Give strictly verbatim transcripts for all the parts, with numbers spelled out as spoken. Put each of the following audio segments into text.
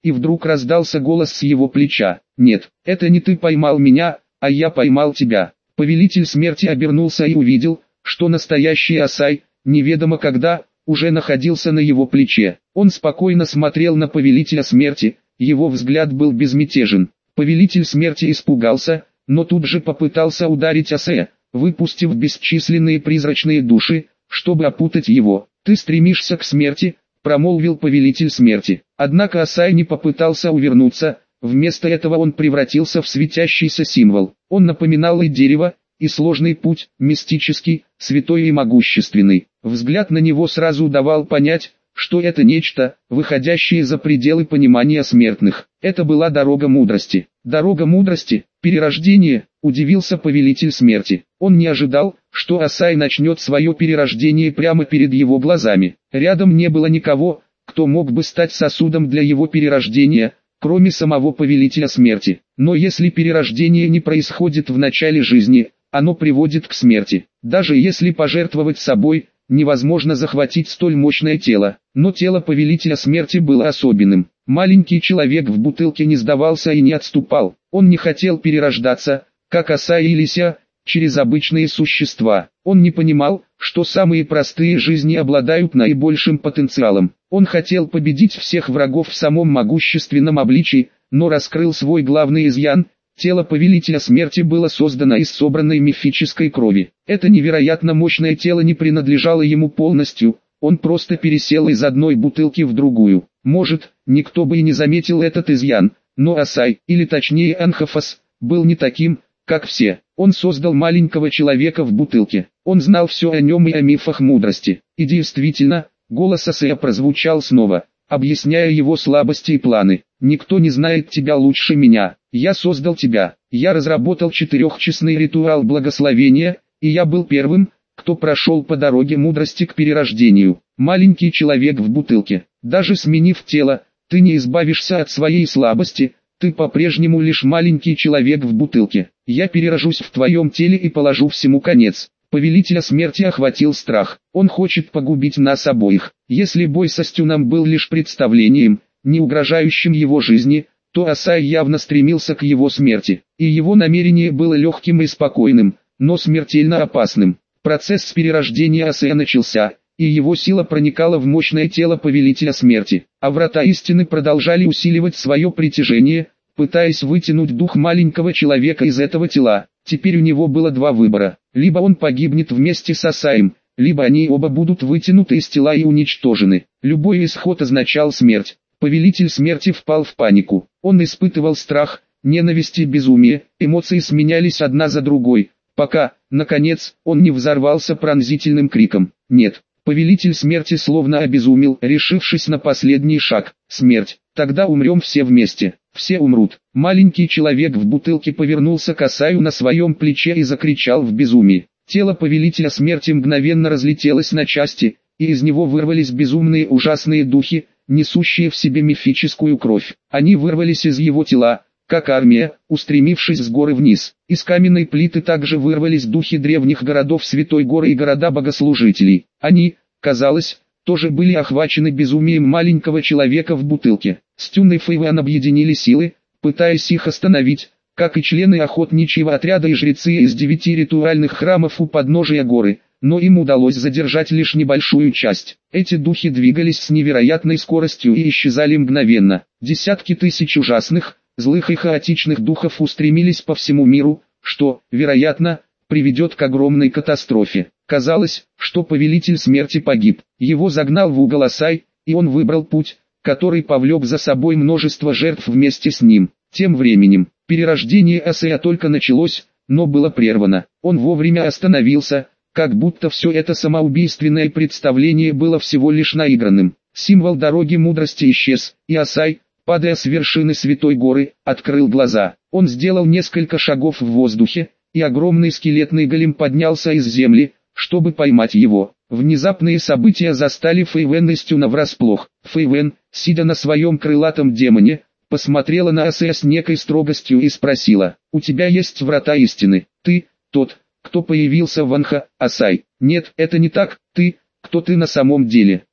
и вдруг раздался голос с его плеча. «Нет, это не ты поймал меня, а я поймал тебя». Повелитель смерти обернулся и увидел, что настоящий Асай, неведомо когда, уже находился на его плече. Он спокойно смотрел на повелителя смерти, его взгляд был безмятежен. Повелитель смерти испугался, но тут же попытался ударить Асая, выпустив бесчисленные призрачные души, чтобы опутать его. «Ты стремишься к смерти», — промолвил повелитель смерти. Однако Асай не попытался увернуться, вместо этого он превратился в светящийся символ. Он напоминал и дерево, и сложный путь, мистический, святой и могущественный. Взгляд на него сразу давал понять, что это нечто, выходящее за пределы понимания смертных. Это была дорога мудрости. Дорога мудрости, перерождение, удивился повелитель смерти. Он не ожидал, что Асай начнет свое перерождение прямо перед его глазами. Рядом не было никого, кто мог бы стать сосудом для его перерождения, кроме самого повелителя смерти. Но если перерождение не происходит в начале жизни, оно приводит к смерти. Даже если пожертвовать собой, невозможно захватить столь мощное тело. Но тело повелителя смерти было особенным. Маленький человек в бутылке не сдавался и не отступал. Он не хотел перерождаться, как Асай или Ся, через обычные существа. Он не понимал, что самые простые жизни обладают наибольшим потенциалом. Он хотел победить всех врагов в самом могущественном обличии, но раскрыл свой главный изъян. Тело повелителя смерти было создано из собранной мифической крови. Это невероятно мощное тело не принадлежало ему полностью, он просто пересел из одной бутылки в другую. Может, никто бы и не заметил этот изъян, но Асай, или точнее Анхафас, был не таким, как все. Он создал маленького человека в бутылке. Он знал все о нем и о мифах мудрости. И действительно, голос Асая прозвучал снова, объясняя его слабости и планы. «Никто не знает тебя лучше меня. Я создал тебя. Я разработал четырехчастный ритуал благословения, и я был первым, кто прошел по дороге мудрости к перерождению. Маленький человек в бутылке. Даже сменив тело, ты не избавишься от своей слабости, ты по-прежнему лишь маленький человек в бутылке. Я перерожусь в твоем теле и положу всему конец». Повелителя смерти охватил страх. Он хочет погубить нас обоих. Если бой со Стюном был лишь представлением, не угрожающим его жизни, то Асай явно стремился к его смерти. И его намерение было легким и спокойным, но смертельно опасным. Процесс перерождения Асая начался, и его сила проникала в мощное тело повелителя смерти. А врата истины продолжали усиливать свое притяжение, пытаясь вытянуть дух маленького человека из этого тела. Теперь у него было два выбора. Либо он погибнет вместе с Асаем, либо они оба будут вытянуты из тела и уничтожены. Любой исход означал смерть. Повелитель смерти впал в панику. Он испытывал страх, ненависть и безумие, эмоции сменялись одна за другой, пока, наконец, он не взорвался пронзительным криком. «Нет!» Повелитель смерти словно обезумел, решившись на последний шаг. «Смерть! Тогда умрем все вместе! Все умрут!» Маленький человек в бутылке повернулся к Асаю на своем плече и закричал в безумии. Тело повелителя смерти мгновенно разлетелось на части, и из него вырвались безумные ужасные духи, несущие в себе мифическую кровь. Они вырвались из его тела, как армия, устремившись с горы вниз. Из каменной плиты также вырвались духи древних городов Святой Горы и города богослужителей. Они, казалось, тоже были охвачены безумием маленького человека в бутылке. Стюн и Фэйвен объединили силы, пытаясь их остановить, как и члены охотничьего отряда и жрецы из девяти ритуальных храмов у подножия горы, но им удалось задержать лишь небольшую часть. Эти духи двигались с невероятной скоростью и исчезали мгновенно. Десятки тысяч ужасных, злых и хаотичных духов устремились по всему миру, что, вероятно, приведет к огромной катастрофе. Казалось, что повелитель смерти погиб. Его загнал в угол Асай, и он выбрал путь, который повлек за собой множество жертв вместе с ним. Тем временем, перерождение Асая только началось, но было прервано. Он вовремя остановился, как будто все это самоубийственное представление было всего лишь наигранным. Символ дороги мудрости исчез, и Асай, падая с вершины Святой Горы, открыл глаза. Он сделал несколько шагов в воздухе, и огромный скелетный голем поднялся из земли, чтобы поймать его. Внезапные события застали Фэйвен и Стюна врасплох. Фэйвен, сидя на своем крылатом демоне, посмотрела на Асая с некой строгостью и спросила: «У тебя есть врата истины? Ты, тот, кто появился в Анха, Асай?» «Нет, это не так. Ты, кто ты на самом деле?»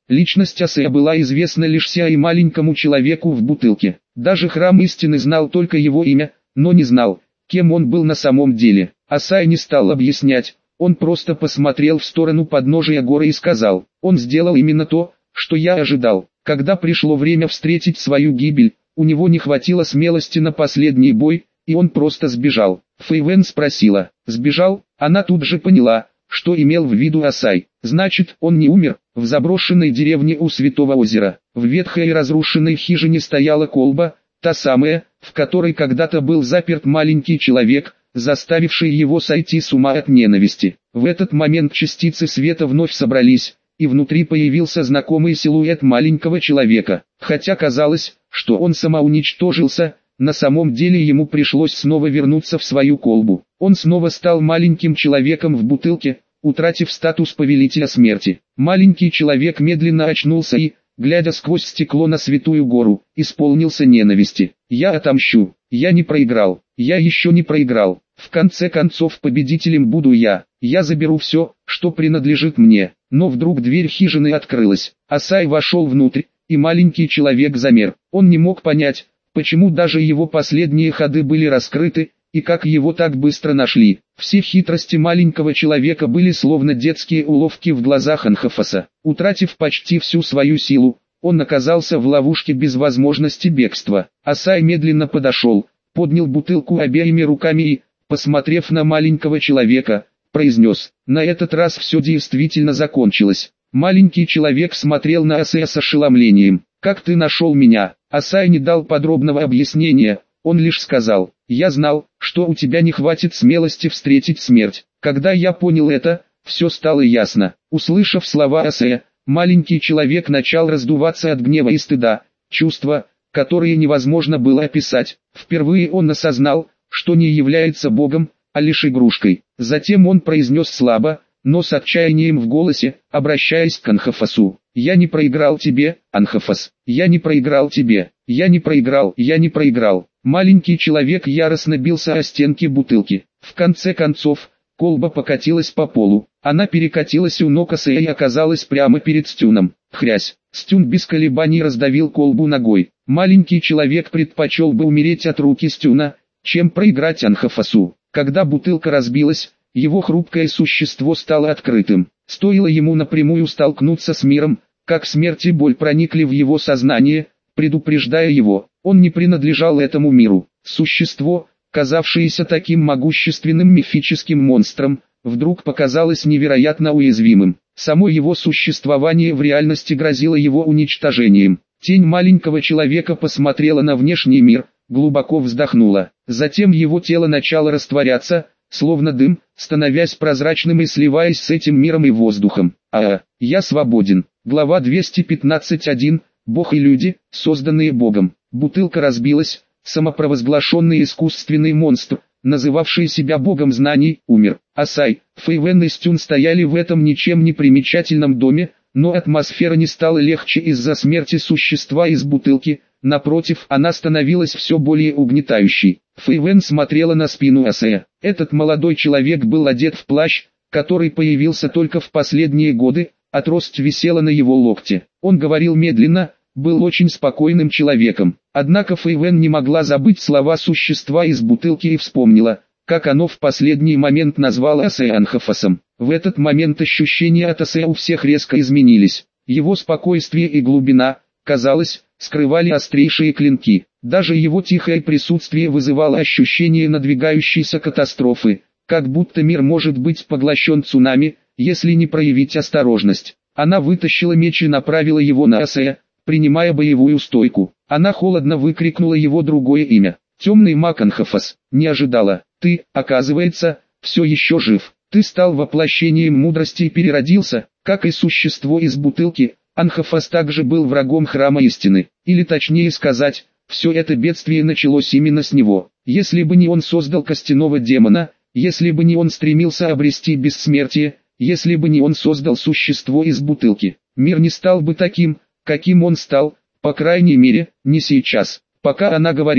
Личность Асея была известна лишь Ся и маленькому человеку в бутылке. Даже храм истины знал только его имя, но не знал, кем он был на самом деле. Асай не стал объяснять, он просто посмотрел в сторону подножия горы и сказал: «Он сделал именно то, что я ожидал. Когда пришло время встретить свою гибель, у него не хватило смелости на последний бой, и он просто сбежал». Фэйвен спросила: «Сбежал?» Она тут же поняла, что имел в виду Асай. Значит, он не умер. В заброшенной деревне у Святого озера, в ветхой и разрушенной хижине стояла колба, та самая, в которой когда-то был заперт маленький человек, заставивший его сойти с ума от ненависти. В этот момент частицы света вновь собрались, и внутри появился знакомый силуэт маленького человека. Хотя казалось, что он самоуничтожился, на самом деле ему пришлось снова вернуться в свою колбу. Он снова стал маленьким человеком в бутылке, утратив статус повелителя смерти. Маленький человек медленно очнулся и, глядя сквозь стекло на Святую гору, исполнился ненависти. «Я отомщу. Я не проиграл. Я еще не проиграл. В конце концов победителем буду я. Я заберу все, что принадлежит мне». Но вдруг дверь хижины открылась. Асай вошел внутрь, и маленький человек замер. Он не мог понять, почему даже его последние ходы были раскрыты, и как его так быстро нашли. Все хитрости маленького человека были словно детские уловки в глазах Анхефаса. Утратив почти всю свою силу, он оказался в ловушке без возможности бегства. Асай медленно подошел, поднял бутылку обеими руками и, посмотрев на маленького человека, произнес: «На этот раз все действительно закончилось». Маленький человек смотрел на Асая с ошеломлением. «Как ты нашел меня?» Асай не дал подробного объяснения, он лишь сказал: «Я знал, что у тебя не хватит смелости встретить смерть». Когда я понял это, все стало ясно. Услышав слова Асая, маленький человек начал раздуваться от гнева и стыда, чувства, которые невозможно было описать. Впервые он осознал, что не является богом, а лишь игрушкой. Затем он произнес слабо, но с отчаянием в голосе, обращаясь к Анхефасу: «Я не проиграл тебе, Анхефас. Я не проиграл тебе. Я не проиграл. Я не проиграл». Маленький человек яростно бился о стенки бутылки. В конце концов, колба покатилась по полу. Она перекатилась у ног Асея и оказалась прямо перед Стюном. Хрясь! Стюн без колебаний раздавил колбу ногой. Маленький человек предпочел бы умереть от руки Стюна, чем проиграть Анхефасу. Когда бутылка разбилась, его хрупкое существо стало открытым. Стоило ему напрямую столкнуться с миром, как смерть и боль проникли в его сознание, предупреждая его: он не принадлежал этому миру. Существо, казавшееся таким могущественным мифическим монстром, вдруг показалось невероятно уязвимым. Само его существование в реальности грозило его уничтожением. Тень маленького человека посмотрела на внешний мир, глубоко вздохнула. Затем его тело начало растворяться, словно дым, становясь прозрачным и сливаясь с этим миром и воздухом. А, я свободен. Глава двести пятнадцать один. Бог и люди, созданные Богом. Бутылка разбилась, самопровозглашенный искусственный монстр, называвший себя Богом знаний, умер. Асай, Фэйвен и Стюн стояли в этом ничем не примечательном доме, но атмосфера не стала легче из-за смерти существа из бутылки. Напротив, она становилась все более угнетающей. Фэйвен смотрела на спину Асая. Этот молодой человек был одет в плащ, который появился только в последние годы, а трость висела на его локте. Он говорил медленно, был очень спокойным человеком. Однако Фэйвен не могла забыть слова существа из бутылки и вспомнила, как оно в последний момент назвало Асая Анхефасом. В этот момент ощущения от Асая у всех резко изменились. Его спокойствие и глубина, казалось, скрывали острейшие клинки. Даже его тихое присутствие вызывало ощущение надвигающейся катастрофы, как будто мир может быть поглощен цунами, если не проявить осторожность. Она вытащила меч и направила его на Асая, принимая боевую стойку. Она холодно выкрикнула его другое имя. «Темный маг Анхефас, не ожидала. Ты, оказывается, все еще жив. Ты стал воплощением мудрости и переродился, как и существо из бутылки». Анхефас также был врагом храма истины. Или точнее сказать, все это бедствие началось именно с него. Если бы не он создал костяного демона, если бы не он стремился обрести бессмертие, если бы не он создал существо из бутылки, мир не стал бы таким, каким он стал, по крайней мере, не сейчас. Пока она говорила,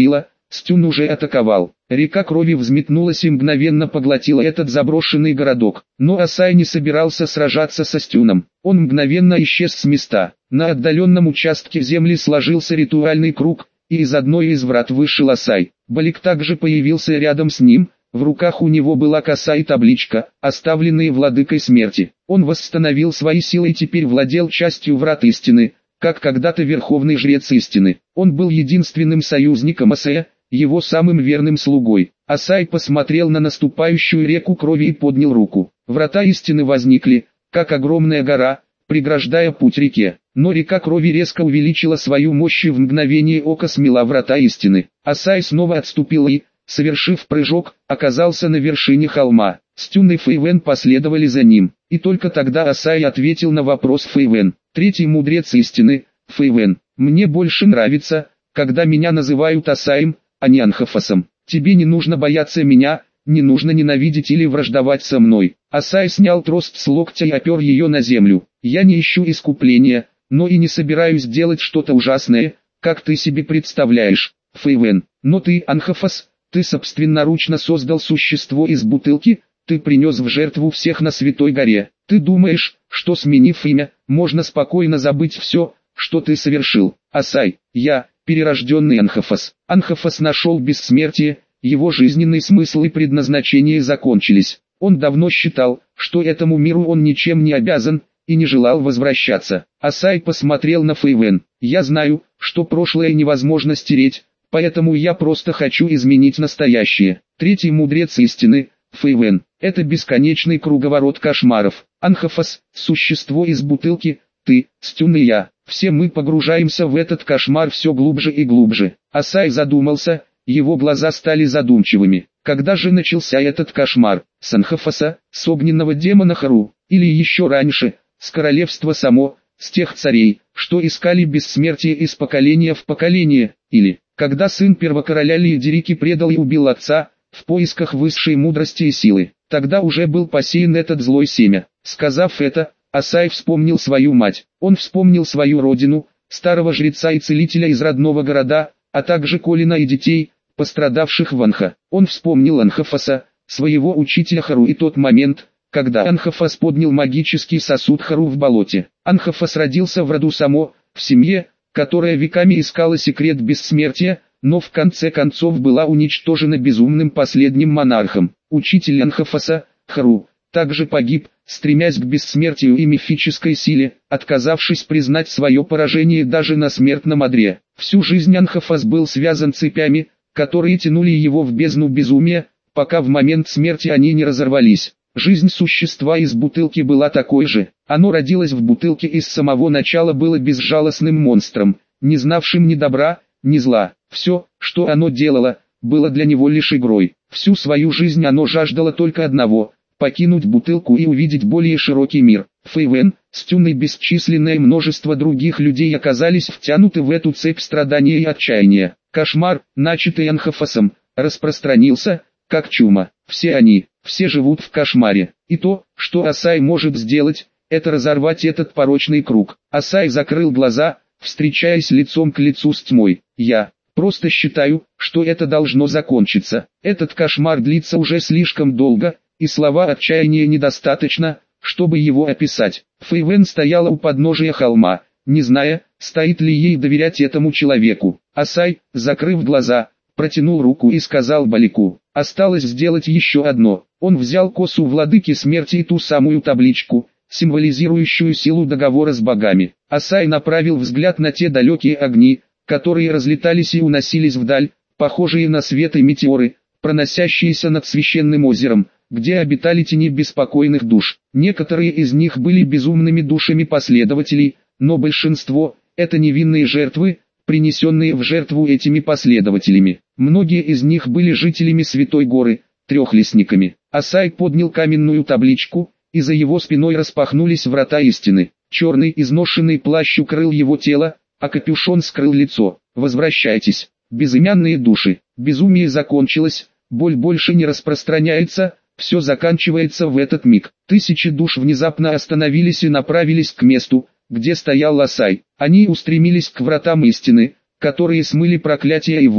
Стюн уже атаковал. Река крови взметнулась и мгновенно поглотила этот заброшенный городок. Но Асай не собирался сражаться со Стюном. Он мгновенно исчез с места. На отдаленном участке земли сложился ритуальный круг, и из одной из врат вышел Асай. Балик также появился рядом с ним. В руках у него была коса и табличка, оставленные владыкой смерти. Он восстановил свои силы и теперь владел частью врат истины, как когда-то верховный жрец истины. Он был единственным союзником Асая, его самым верным слугой. Асай посмотрел на наступающую реку крови и поднял руку. Врата истины возникли, как огромная гора, преграждая путь реке. Но река крови резко увеличила свою мощь и в мгновение ока смела врата истины. Асай снова отступил и, совершив прыжок, оказался на вершине холма. Стюн и Фейвен последовали за ним. И только тогда Асай ответил на вопрос Фейвен. Третий мудрец истины, Фейвен. Мне больше нравится, когда меня называют Асаем, а не Анхафасом. Тебе не нужно бояться меня, не нужно ненавидеть или враждовать со мной. Асай снял трость с локтя и опер ее на землю. Я не ищу искупления, но и не собираюсь делать что-то ужасное, как ты себе представляешь, Фейвен. Но ты, Анхафас, ты собственноручно создал существо из бутылки, ты принес в жертву всех на Святой горе. Ты думаешь, что сменив имя, можно спокойно забыть все, что ты совершил. Асай, я, перерожденный Анхафас. Анхафас нашел бессмертие, его жизненный смысл и предназначение закончились. Он давно считал, что этому миру он ничем не обязан, и не желал возвращаться. Асай посмотрел на Фейвен. Я знаю, что прошлое невозможно стереть, поэтому я просто хочу изменить настоящее. Третий мудрец истины, Фейвен, это бесконечный круговорот кошмаров. Анхафас, существо из бутылки, ты, Стюн и я, все мы погружаемся в этот кошмар все глубже и глубже. Асай задумался, его глаза стали задумчивыми. Когда же начался этот кошмар? С Анхафаса, с огненного демона Хару, или еще раньше, с королевства само, с тех царей, что искали бессмертие из поколения в поколение, или, когда сын первокороля Лиедерики предал и убил отца, в поисках высшей мудрости и силы. Тогда уже был посеян этот злой семя. Сказав это, Асай вспомнил свою мать. Он вспомнил свою родину, старого жреца и целителя из родного города, а также Колина и детей, пострадавших в Анха. Он вспомнил Анхафаса, своего учителя Хару и тот момент, когда Анхафас поднял магический сосуд Хару в болоте. Анхафас родился в роду Само, в семье, которая веками искала секрет бессмертия, но в конце концов была уничтожена безумным последним монархом. Учитель Анхафаса, Хару, также погиб, стремясь к бессмертию и мифической силе, отказавшись признать свое поражение даже на смертном одре. Всю жизнь Анхафас был связан цепями, которые тянули его в бездну безумия, пока в момент смерти они не разорвались. Жизнь существа из бутылки была такой же. Оно родилось в бутылке и с самого начала было безжалостным монстром, не знавшим ни добра, ни зла. Все, что оно делало, было для него лишь игрой. Всю свою жизнь оно жаждало только одного – покинуть бутылку и увидеть более широкий мир. Фейвен, Стюн и бесчисленное множество других людей оказались втянуты в эту цепь страдания и отчаяния. Кошмар, начатый Анхафасом, распространился, как чума. Все они, все живут в кошмаре. И то, что Асай может сделать, это разорвать этот порочный круг. Асай закрыл глаза, встречаясь лицом к лицу с тьмой. Я просто считаю, что это должно закончиться. Этот кошмар длится уже слишком долго, и слова отчаяния недостаточно, чтобы его описать. Фейвен стояла у подножия холма, не зная, стоит ли ей доверять этому человеку. Асай, закрыв глаза, протянул руку и сказал Балику: осталось сделать еще одно. Он взял косу владыки смерти и ту самую табличку, символизирующую силу договора с богами. Асай направил взгляд на те далекие огни, которые разлетались и уносились вдаль, похожие на свет и метеоры, проносящиеся над священным озером, где обитали тени беспокойных душ. Некоторые из них были безумными душами последователей, но большинство – это невинные жертвы, принесенные в жертву этими последователями. Многие из них были жителями Святой Горы, трехлесниками. Асай поднял каменную табличку, и за его спиной распахнулись врата истины. Черный изношенный плащ укрыл его тело, а капюшон скрыл лицо. Возвращайтесь, безымянные души. Безумие закончилось, боль больше не распространяется, все заканчивается в этот миг. Тысячи душ внезапно остановились и направились к месту, где стоял Асай. Они устремились к вратам истины, которые смыли проклятие и волю,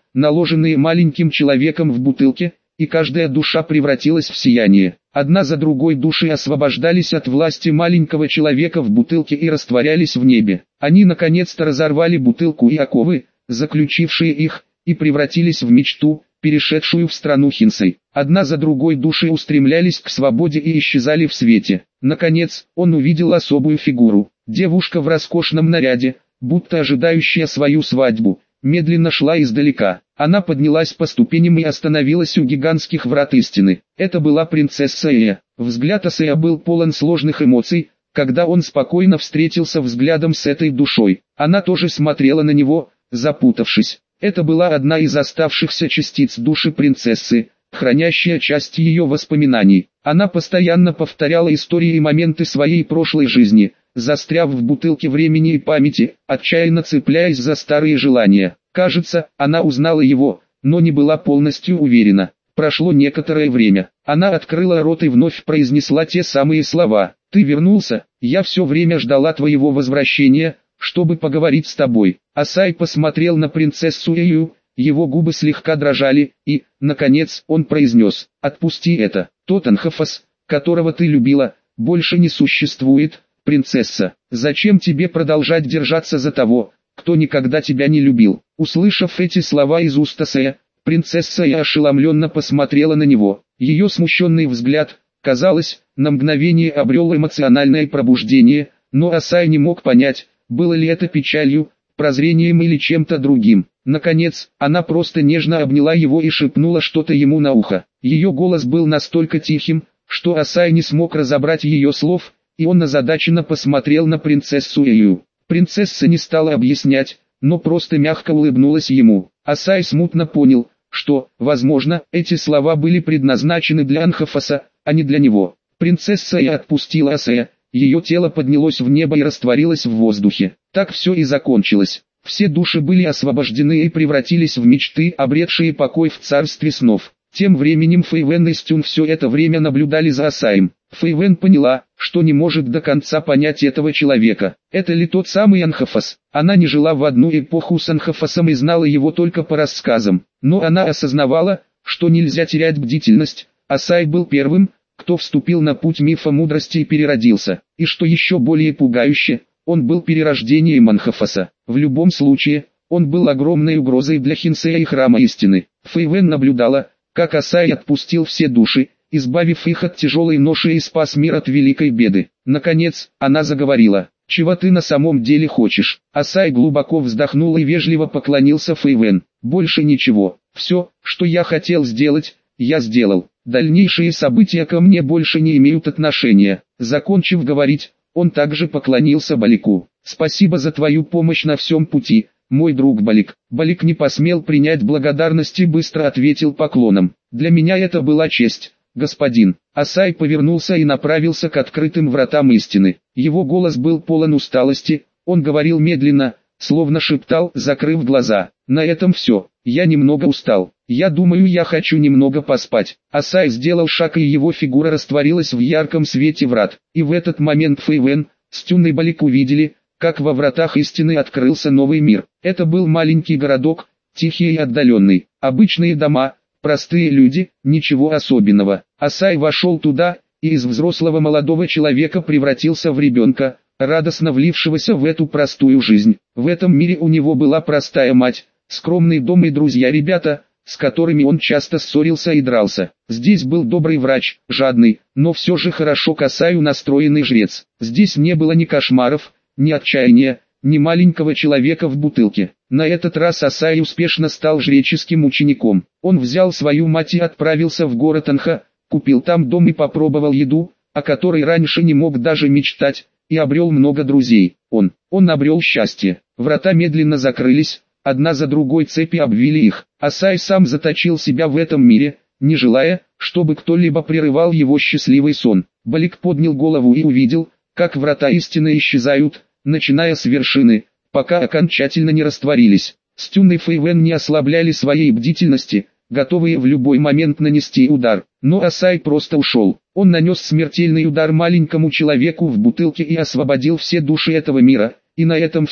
наложенные маленьким человеком в бутылке, и каждая душа превратилась в сияние. Одна за другой души освобождались от власти маленького человека в бутылке и растворялись в небе. Они наконец-то разорвали бутылку и оковы, заключившие их, и превратились в мечту, перешедшую в страну Хинсей. Одна за другой души устремлялись к свободе и исчезали в свете. Наконец, он увидел особую фигуру. Девушка в роскошном наряде, будто ожидающая свою свадьбу, медленно шла издалека. Она поднялась по ступеням и остановилась у гигантских врат истины. Это была принцесса Эя. Взгляд Асея был полон сложных эмоций, когда он спокойно встретился взглядом с этой душой. Она тоже смотрела на него, запутавшись. Это была одна из оставшихся частиц души принцессы, хранящая часть ее воспоминаний. Она постоянно повторяла истории и моменты своей прошлой жизни, застряв в бутылке времени и памяти, отчаянно цепляясь за старые желания. Кажется, она узнала его, но не была полностью уверена. Прошло некоторое время. Она открыла рот и вновь произнесла те самые слова. «Ты вернулся, я все время ждала твоего возвращения, чтобы поговорить с тобой». Асай посмотрел на принцессу Эю, его губы слегка дрожали, и, наконец, он произнес: «Отпусти это. Тот Анхафас, которого ты любила, больше не существует, принцесса. Зачем тебе продолжать держаться за того, кто никогда тебя не любил?» Услышав эти слова из уст Асея, принцесса Эя ошеломленно посмотрела на него. Ее смущенный взгляд, казалось, на мгновение обрел эмоциональное пробуждение, но Асай не мог понять, было ли это печалью, прозрением или чем-то другим. Наконец, она просто нежно обняла его и шепнула что-то ему на ухо. Ее голос был настолько тихим, что Асай не смог разобрать ее слов, и он озадаченно посмотрел на принцессу Эю. Принцесса не стала объяснять, но просто мягко улыбнулась ему. Асай смутно понял, что, возможно, эти слова были предназначены для Анхафаса, а не для него. Принцесса Эя отпустила Асая, ее тело поднялось в небо и растворилось в воздухе. Так все и закончилось. Все души были освобождены и превратились в мечты, обретшие покой в царстве снов. Тем временем Фэйвен и Стюн все это время наблюдали за Асаем. Фэйвен поняла, что не может до конца понять этого человека. Это ли тот самый Анхафас? Она не жила в одну эпоху с Анхафасом и знала его только по рассказам. Но она осознавала, что нельзя терять бдительность. Асай был первым, кто вступил на путь мифа мудрости и переродился. И что еще более пугающе, он был перерождением Анхафаса. В любом случае, он был огромной угрозой для Хинсея и Храма Истины. Фэйвен наблюдала, как Асай отпустил все души, избавив их от тяжелой ноши и спас мир от великой беды. Наконец, она заговорила: «Чего ты на самом деле хочешь?» Асай глубоко вздохнул и вежливо поклонился Фэйвен. «Больше ничего. Все, что я хотел сделать, я сделал. Дальнейшие события ко мне больше не имеют отношения». Закончив говорить, он также поклонился Балику. «Спасибо за твою помощь на всем пути, мой друг Балик». Балик не посмел принять благодарность и быстро ответил поклоном. «Для меня это была честь, господин». Асай повернулся и направился к открытым вратам истины. Его голос был полон усталости, он говорил медленно, словно шептал, закрыв глаза. «На этом все. Я немного устал. Я думаю, я хочу немного поспать». Асай сделал шаг, и его фигура растворилась в ярком свете врат. И в этот момент Фэйвен, Стюн и Балик увидели, как во вратах истины открылся новый мир. Это был маленький городок, тихий и отдаленный. Обычные дома, простые люди, ничего особенного. Асай вошел туда, и из взрослого молодого человека превратился в ребенка, радостно влившегося в эту простую жизнь. В этом мире у него была простая мать, скромный дом и друзья-ребята, с которыми он часто ссорился и дрался. Здесь был добрый врач, жадный, но все же хорошо к Асаю настроенный жрец. Здесь не было ни кошмаров, ни отчаяния, ни маленького человека в бутылке. На этот раз Асай успешно стал жреческим учеником. Он взял свою мать и отправился в город Анха, купил там дом и попробовал еду, о которой раньше не мог даже мечтать, и обрел много друзей. Он, он обрел счастье. Врата медленно закрылись, одна за другой цепи обвили их. Асай сам заточил себя в этом мире, не желая, чтобы кто-либо прерывал его счастливый сон. Балик поднял голову и увидел, как врата истины исчезают, начиная с вершины, пока окончательно не растворились. Стюн и Фэйвен не ослабляли своей бдительности, готовые в любой момент нанести удар. Но Асай просто ушел. Он нанес смертельный удар маленькому человеку в бутылке и освободил все души этого мира, и на этом все.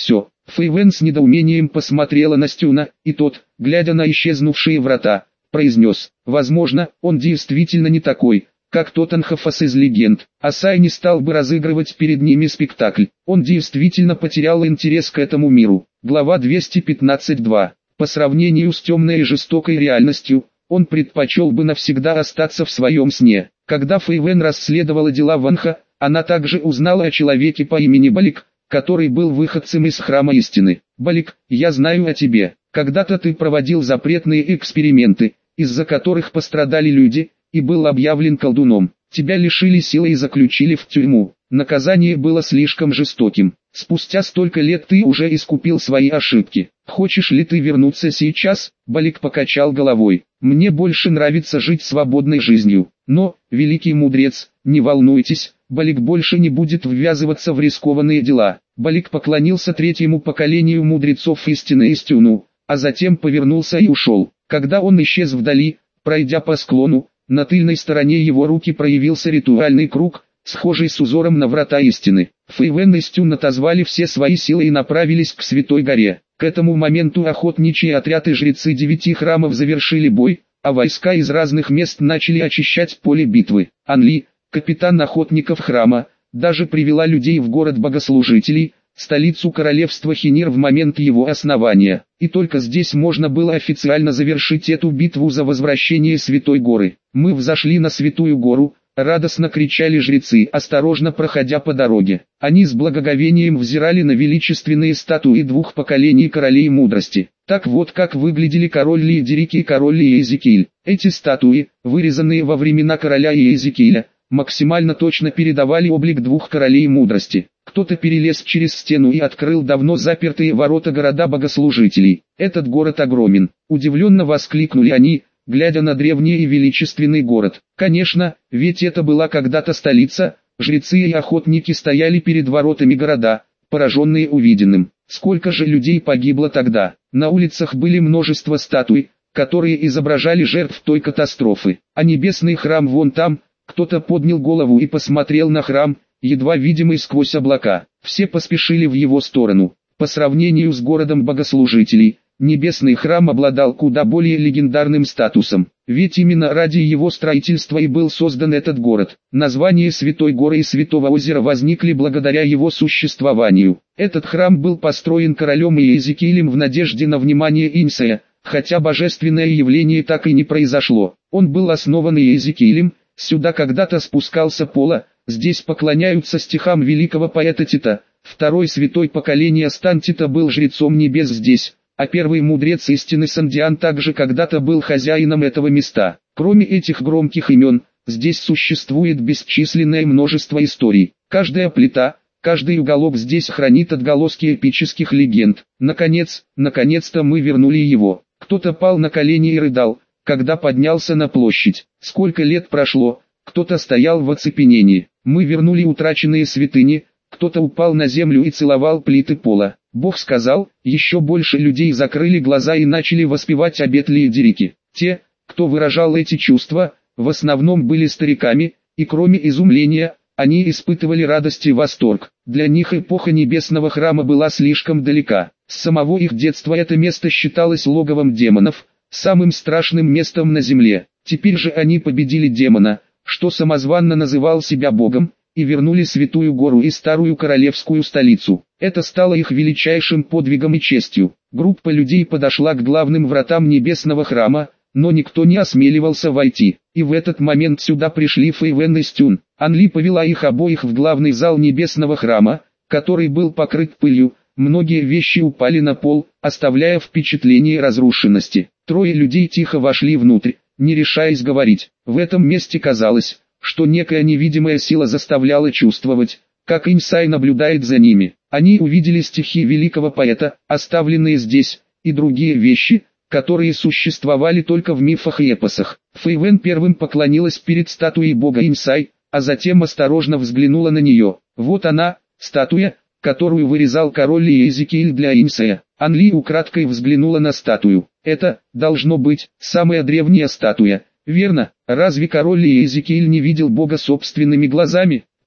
Фэйвен с недоумением посмотрела на Стюна, и тот, глядя на исчезнувшие врата, произнес: «Возможно, он действительно не такой, как Тоттенхофас из легенд». Асай не стал бы разыгрывать перед ними спектакль. Он действительно потерял интерес к этому миру. Глава двести пятнадцать два. По сравнению с темной и жестокой реальностью, он предпочел бы навсегда остаться в своем сне. Когда Фэйвен расследовала дела Ванха, она также узнала о человеке по имени Балик, который был выходцем из Храма Истины. «Балик, я знаю о тебе. Когда-то ты проводил запретные эксперименты, из-за которых пострадали люди, и был объявлен колдуном. Тебя лишили силы и заключили в тюрьму. Наказание было слишком жестоким. Спустя столько лет ты уже искупил свои ошибки. Хочешь ли ты вернуться сейчас?» Балик покачал головой. «Мне больше нравится жить свободной жизнью. Но, великий мудрец, не волнуйтесь, Балик больше не будет ввязываться в рискованные дела». Балик поклонился третьему поколению мудрецов истины Истюну, а затем повернулся и ушел. Когда он исчез вдали, пройдя по склону, на тыльной стороне его руки проявился ритуальный круг, схожий с узором на врата истины. Фэйвен и Стюн отозвали все свои силы и направились к Святой горе. К этому моменту охотничий отряд и жрецы девяти храмов завершили бой, а войска из разных мест начали очищать поле битвы. Анли, капитан охотников храма, даже привела людей в город богослужителей, столицу королевства Хинир в момент его основания. И только здесь можно было официально завершить эту битву за возвращение Святой горы. «Мы взошли на Святую гору», — радостно кричали жрецы, осторожно проходя по дороге. Они с благоговением взирали на величественные статуи двух поколений королей мудрости. Так вот как выглядели король Лиедерик и король Иезекииль. Эти статуи, вырезанные во времена короля Иезекииля, максимально точно передавали облик двух королей мудрости. Кто-то перелез через стену и открыл давно запертые ворота города богослужителей. «Этот город огромен!» — удивленно воскликнули они, глядя на древний и величественный город. Конечно, ведь это была когда-то столица. Жрецы и охотники стояли перед воротами города, пораженные увиденным. Сколько же людей погибло тогда? На улицах были множество статуй, которые изображали жертв той катастрофы. А небесный храм вон там. Кто-то поднял голову и посмотрел на храм, едва видимый сквозь облака. Все поспешили в его сторону. По сравнению с городом богослужителей, небесный храм обладал куда более легендарным статусом. Ведь именно ради его строительства и был создан этот город. Название Святой горы и Святого озера возникли благодаря его существованию. Этот храм был построен королем Иезекиилем в надежде на внимание Инсая, хотя божественное явление так и не произошло. Он был основан Иезекиилем. Сюда когда-то спускался Пола, здесь поклоняются стихам великого поэта Тита. Второй святой поколения Стантита был жрецом небес здесь, а первый мудрец истины Сандиан также когда-то был хозяином этого места. Кроме этих громких имен, здесь существует бесчисленное множество историй. Каждая плита, каждый уголок здесь хранит отголоски эпических легенд. Наконец, наконец-то мы вернули его. Кто-то пал на колени и рыдал, когда поднялся на площадь. Сколько лет прошло, кто-то стоял в оцепенении. Мы вернули утраченные святыни, кто-то упал на землю и целовал плиты пола. Бог сказал, еще больше людей закрыли глаза и начали воспевать обет Лиедерики. Те, кто выражал эти чувства, в основном были стариками, и кроме изумления, они испытывали радость и восторг. Для них эпоха небесного храма была слишком далека. С самого их детства это место считалось логовом демонов, самым страшным местом на земле. Теперь же они победили демона, что самозванно называл себя богом, и вернули Святую гору и старую королевскую столицу. Это стало их величайшим подвигом и честью. Группа людей подошла к главным вратам небесного храма, но никто не осмеливался войти. И в этот момент сюда пришли Фэйвен и Стюн. Анли повела их обоих в главный зал небесного храма, который был покрыт пылью. Многие вещи упали на пол, оставляя впечатление разрушенности. Трое людей тихо вошли внутрь, не решаясь говорить. В этом месте казалось, что некая невидимая сила заставляла чувствовать, как Инсай наблюдает за ними. Они увидели стихи великого поэта, оставленные здесь, и другие вещи, которые существовали только в мифах и эпосах. Фэйвен первым поклонилась перед статуей бога Инсай, а затем осторожно взглянула на нее. Вот она, статуя, которую вырезал король Иезекииль для Инсая. Анли украдкой взглянула на статую. Это, должно быть, самая древняя статуя. Верно, разве король Иезекииль не видел Бога собственными глазами?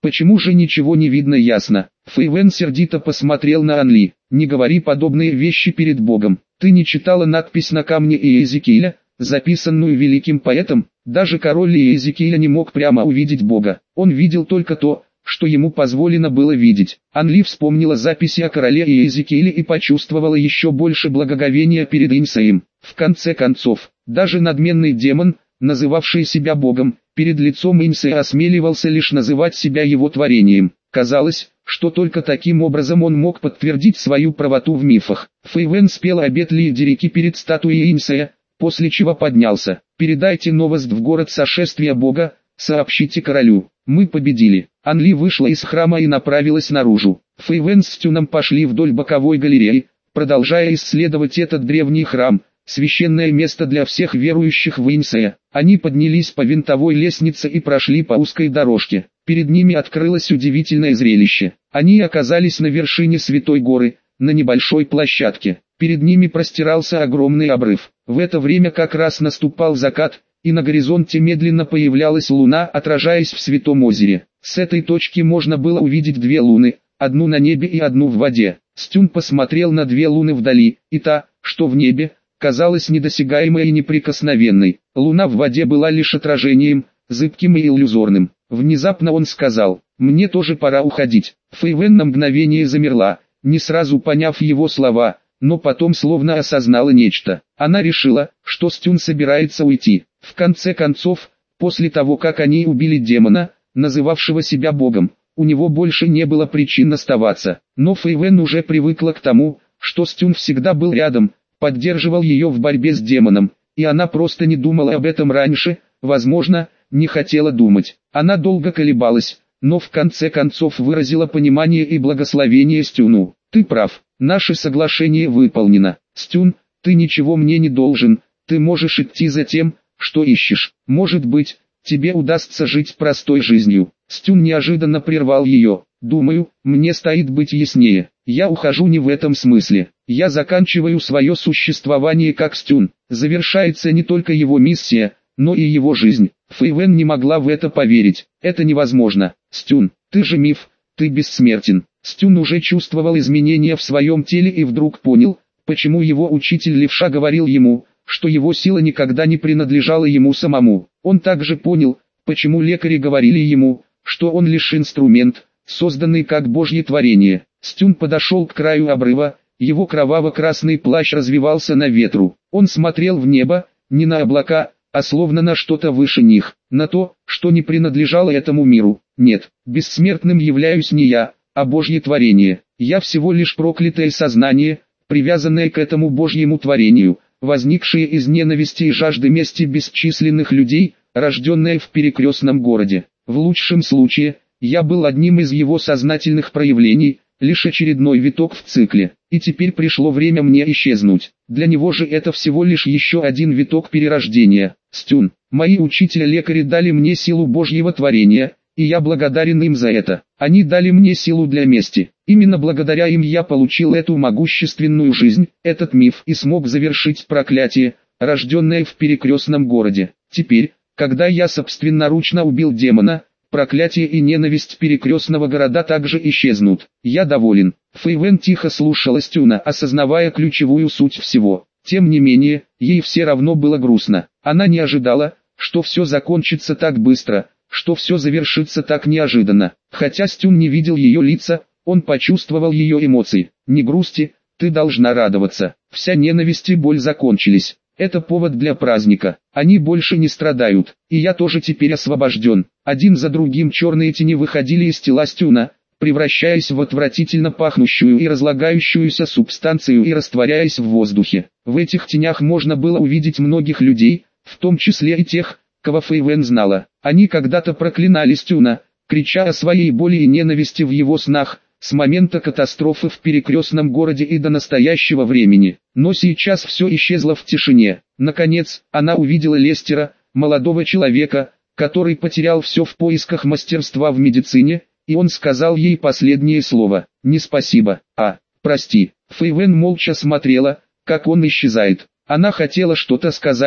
Почему же ничего не видно ясно? Фэйвен сердито посмотрел на Анли. Не говори подобные вещи перед Богом. Ты не читала надпись на камне Иезекииля, записанную великим поэтом? Даже король Иезекииля не мог прямо увидеть Бога. Он видел только то, что ему позволено было видеть. Анли вспомнила записи о короле Иезекииле и почувствовала еще больше благоговения перед Инсеем. В конце концов, даже надменный демон, называвший себя Богом, перед лицом Инсея осмеливался лишь называть себя его творением. Казалось, что только таким образом он мог подтвердить свою правоту в мифах. Фэйвен спел обет Лиедерики перед статуей Инсея, после чего поднялся. «Передайте новость в город сошествия Бога, сообщите королю. Мы победили». Анли вышла из храма и направилась наружу. Фэйвен с Стюном пошли вдоль боковой галереи, продолжая исследовать этот древний храм, священное место для всех верующих в Инсея. Они поднялись по винтовой лестнице и прошли по узкой дорожке. Перед ними открылось удивительное зрелище. Они оказались на вершине Святой горы, на небольшой площадке. Перед ними простирался огромный обрыв. В это время как раз наступал закат, и на горизонте медленно появлялась луна, отражаясь в Святом озере. С этой точки можно было увидеть две луны, одну на небе и одну в воде. Стюн посмотрел на две луны вдали, и та, что в небе, казалась недосягаемой и неприкосновенной. Луна в воде была лишь отражением, зыбким и иллюзорным. Внезапно он сказал: «Мне тоже пора уходить». Фэйвен на мгновение замерла, не сразу поняв его слова, но потом словно осознала нечто. Она решила, что Стюн собирается уйти. В конце концов, после того как они убили демона, называвшего себя Богом, у него больше не было причин оставаться. Но Фэйвен уже привыкла к тому, что Стюн всегда был рядом, поддерживал ее в борьбе с демоном, и она просто не думала об этом раньше, возможно, не хотела думать. Она долго колебалась, но в конце концов выразила понимание и благословение Стюну. «Ты прав, наше соглашение выполнено. Стюн, ты ничего мне не должен, ты можешь идти за тем, что ищешь. Может быть, тебе удастся жить простой жизнью». Стюн неожиданно прервал ее. «Думаю, мне стоит быть яснее. Я ухожу не в этом смысле. Я заканчиваю свое существование как Стюн. Завершается не только его миссия, но и его жизнь». Фэйвен не могла в это поверить. «Это невозможно. Стюн, ты же миф, ты бессмертен». Стюн уже чувствовал изменения в своем теле и вдруг понял, почему его учитель Левша говорил ему, что его сила никогда не принадлежала ему самому. Он также понял, почему лекари говорили ему, что он лишь инструмент, созданный как Божье творение. Стюн подошел к краю обрыва, его кроваво-красный плащ развивался на ветру. Он смотрел в небо, не на облака, а словно на что-то выше них, на то, что не принадлежало этому миру. «Нет, бессмертным являюсь не я, а Божье творение. Я всего лишь проклятое сознание, привязанное к этому Божьему творению, возникшее из ненависти и жажды мести бесчисленных людей, рожденное в перекрестном городе. В лучшем случае, я был одним из его сознательных проявлений, лишь очередной виток в цикле, и теперь пришло время мне исчезнуть. Для него же это всего лишь еще один виток перерождения. Стюн, мои учителя-лекари дали мне силу Божьего творения, и я благодарен им за это. Они дали мне силу для мести. Именно благодаря им я получил эту могущественную жизнь, этот миф, и смог завершить проклятие, рожденное в перекрестном городе. Теперь, когда я собственноручно убил демона, проклятие и ненависть перекрестного города также исчезнут. Я доволен». Фэйвен тихо слушала Стюна, осознавая ключевую суть всего. Тем не менее, ей все равно было грустно. Она не ожидала, что все закончится так быстро, что все завершится так неожиданно. Хотя Стюн не видел ее лица, он почувствовал ее эмоции. «Не грусти, ты должна радоваться. Вся ненависть и боль закончились. Это повод для праздника. Они больше не страдают, и я тоже теперь освобожден». Один за другим черные тени выходили из тела Стюна, превращаясь в отвратительно пахнущую и разлагающуюся субстанцию и растворяясь в воздухе. В этих тенях можно было увидеть многих людей, в том числе и тех, кого Фэйвен знала. Они когда-то проклинали Стюна, крича о своей боли и ненависти в его снах, с момента катастрофы в перекрестном городе и до настоящего времени. Но сейчас все исчезло в тишине. Наконец, она увидела Лестера, молодого человека, который потерял все в поисках мастерства в медицине, и он сказал ей последнее слово: «Не спасибо, а прости». Фэйвен молча смотрела, как он исчезает. Она хотела что-то сказать,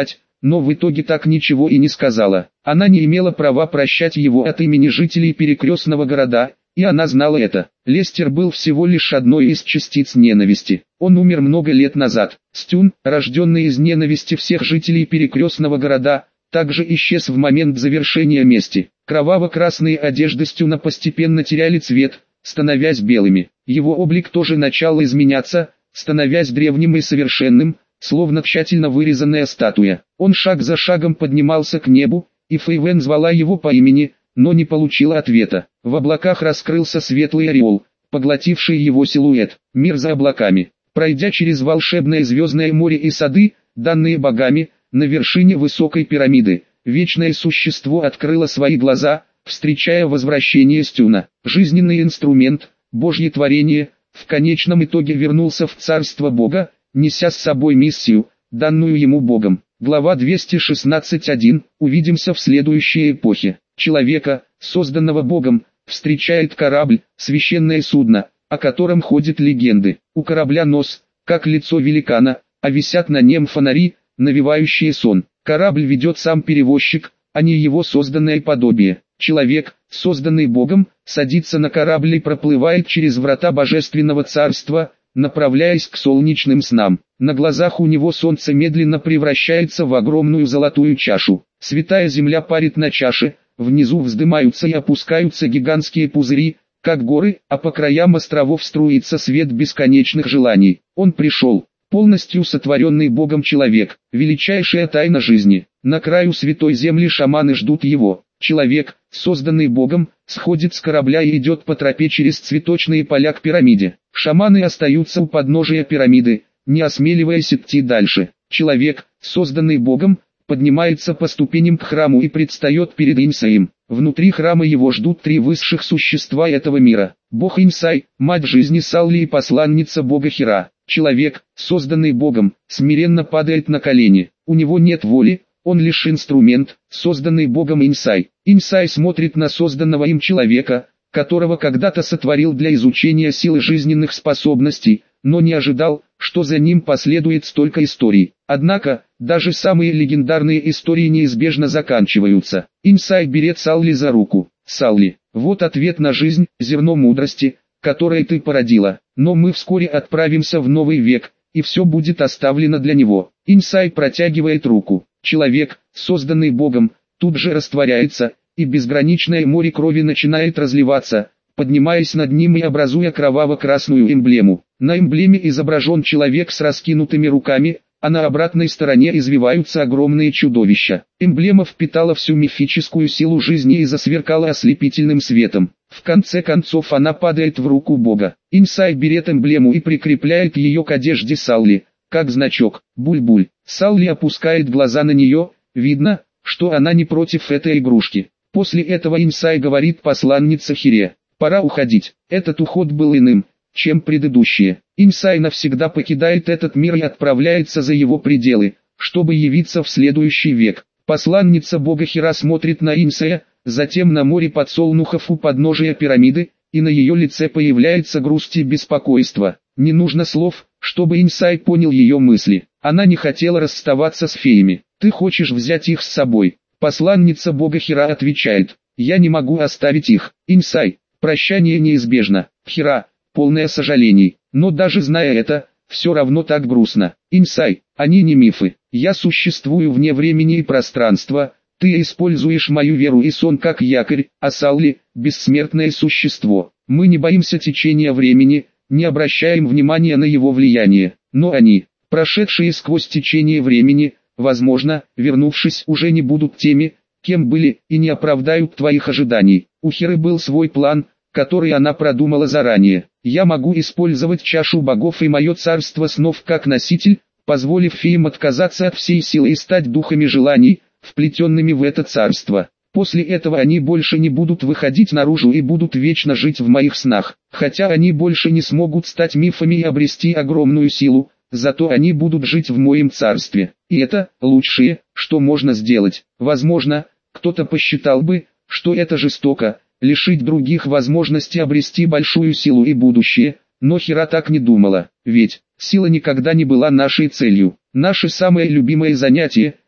но в итоге так ничего и не сказала. Она не имела права прощать его от имени жителей перекрестного города, и она знала это. Лестер был всего лишь одной из частиц ненависти. Он умер много лет назад. Стюн, рожденный из ненависти всех жителей перекрестного города, также исчез в момент завершения мести. Кроваво-красные одежды Стюна постепенно теряли цвет, становясь белыми. Его облик тоже начал изменяться, становясь древним и совершенным, словно тщательно вырезанная статуя. Он шаг за шагом поднимался к небу, и Фейвен звала его по имени, но не получила ответа. В облаках раскрылся светлый ореол, поглотивший его силуэт. Мир за облаками. Пройдя через волшебное звездное море и сады, данные богами, на вершине высокой пирамиды, вечное существо открыло свои глаза, встречая возвращение Стюна. Жизненный инструмент, Божье творение, в конечном итоге вернулся в царство Бога, неся с собой миссию, данную ему Богом. Глава двести шестнадцать один. Увидимся в следующей эпохе. Человека, созданного Богом, встречает корабль, священное судно, о котором ходят легенды. У корабля нос, как лицо великана, а висят на нем фонари, навевающие сон. Корабль ведет сам перевозчик, а не его созданное подобие. Человек, созданный Богом, садится на корабль и проплывает через врата божественного царства, направляясь к солнечным снам. На глазах у него солнце медленно превращается в огромную золотую чашу. Святая земля парит на чаше, внизу вздымаются и опускаются гигантские пузыри, как горы, а по краям островов струится свет бесконечных желаний. Он пришел, полностью сотворенный Богом человек, величайшая тайна жизни. На краю святой земли шаманы ждут его. Человек, созданный Богом, сходит с корабля и идет по тропе через цветочные поля к пирамиде. Шаманы остаются у подножия пирамиды, не осмеливаясь идти дальше. Человек, созданный Богом, поднимается по ступеням к храму и предстает перед Инсаем. Внутри храма его ждут три высших существа этого мира. Бог Инсай, мать жизни Салли и посланница Бога Хира. Человек, созданный Богом, смиренно падает на колени. У него нет воли, он лишь инструмент, созданный Богом Инсай. Инсай смотрит на созданного им человека, которого когда-то сотворил для изучения силы жизненных способностей, но не ожидал, что за ним последует столько историй. Однако, даже самые легендарные истории неизбежно заканчиваются. Инсай берет Салли за руку. Салли, вот ответ на жизнь, зерно мудрости, которое ты породила. Но мы вскоре отправимся в новый век, и все будет оставлено для него. Инсай протягивает руку. Человек, созданный Богом, тут же растворяется, и безграничное море крови начинает разливаться, поднимаясь над ним и образуя кроваво-красную эмблему. На эмблеме изображен человек с раскинутыми руками, а на обратной стороне извиваются огромные чудовища. Эмблема впитала всю мифическую силу жизни и засверкала ослепительным светом. В конце концов она падает в руку Бога. Инсай берет эмблему и прикрепляет ее к одежде Салли, как значок. Буль-буль. Салли опускает глаза на нее, видно, что она не против этой игрушки. После этого Инсай говорит посланнице Хире: «Пора уходить». Этот уход был иным, чем предыдущие. Инсай навсегда покидает этот мир и отправляется за его пределы, чтобы явиться в следующий век. Посланница Бога Хира смотрит на Инсая, затем на море подсолнухов у подножия пирамиды, и на ее лице появляется грусть и беспокойство. Не нужно слов, чтобы Инсай понял ее мысли. Она не хотела расставаться с феями. «Ты хочешь взять их с собой?» Посланница Бога Хира отвечает: «Я не могу оставить их». Инсай: «Прощание неизбежно». Хира: «Полное сожалений, но даже зная это, все равно так грустно». Инсай: «Они не мифы. Я существую вне времени и пространства. Ты используешь мою веру и сон как якорь, а Салли – бессмертное существо. Мы не боимся течения времени, не обращаем внимания на его влияние. Но они, прошедшие сквозь течение времени, возможно, вернувшись, уже не будут теми, кем были, и не оправдают твоих ожиданий». У Хиры был свой план, который она продумала заранее. «Я могу использовать чашу богов и мое царство снов как носитель, позволив феям отказаться от всей силы и стать духами желаний, вплетенными в это царство. После этого они больше не будут выходить наружу и будут вечно жить в моих снах. Хотя они больше не смогут стать мифами и обрести огромную силу, зато они будут жить в моем царстве. И это лучшее, что можно сделать. Возможно, кто-то посчитал бы, что это жестоко, лишить других возможности обрести большую силу и будущее, но Хира так не думала. Ведь сила никогда не была нашей целью. Наше самое любимое занятие –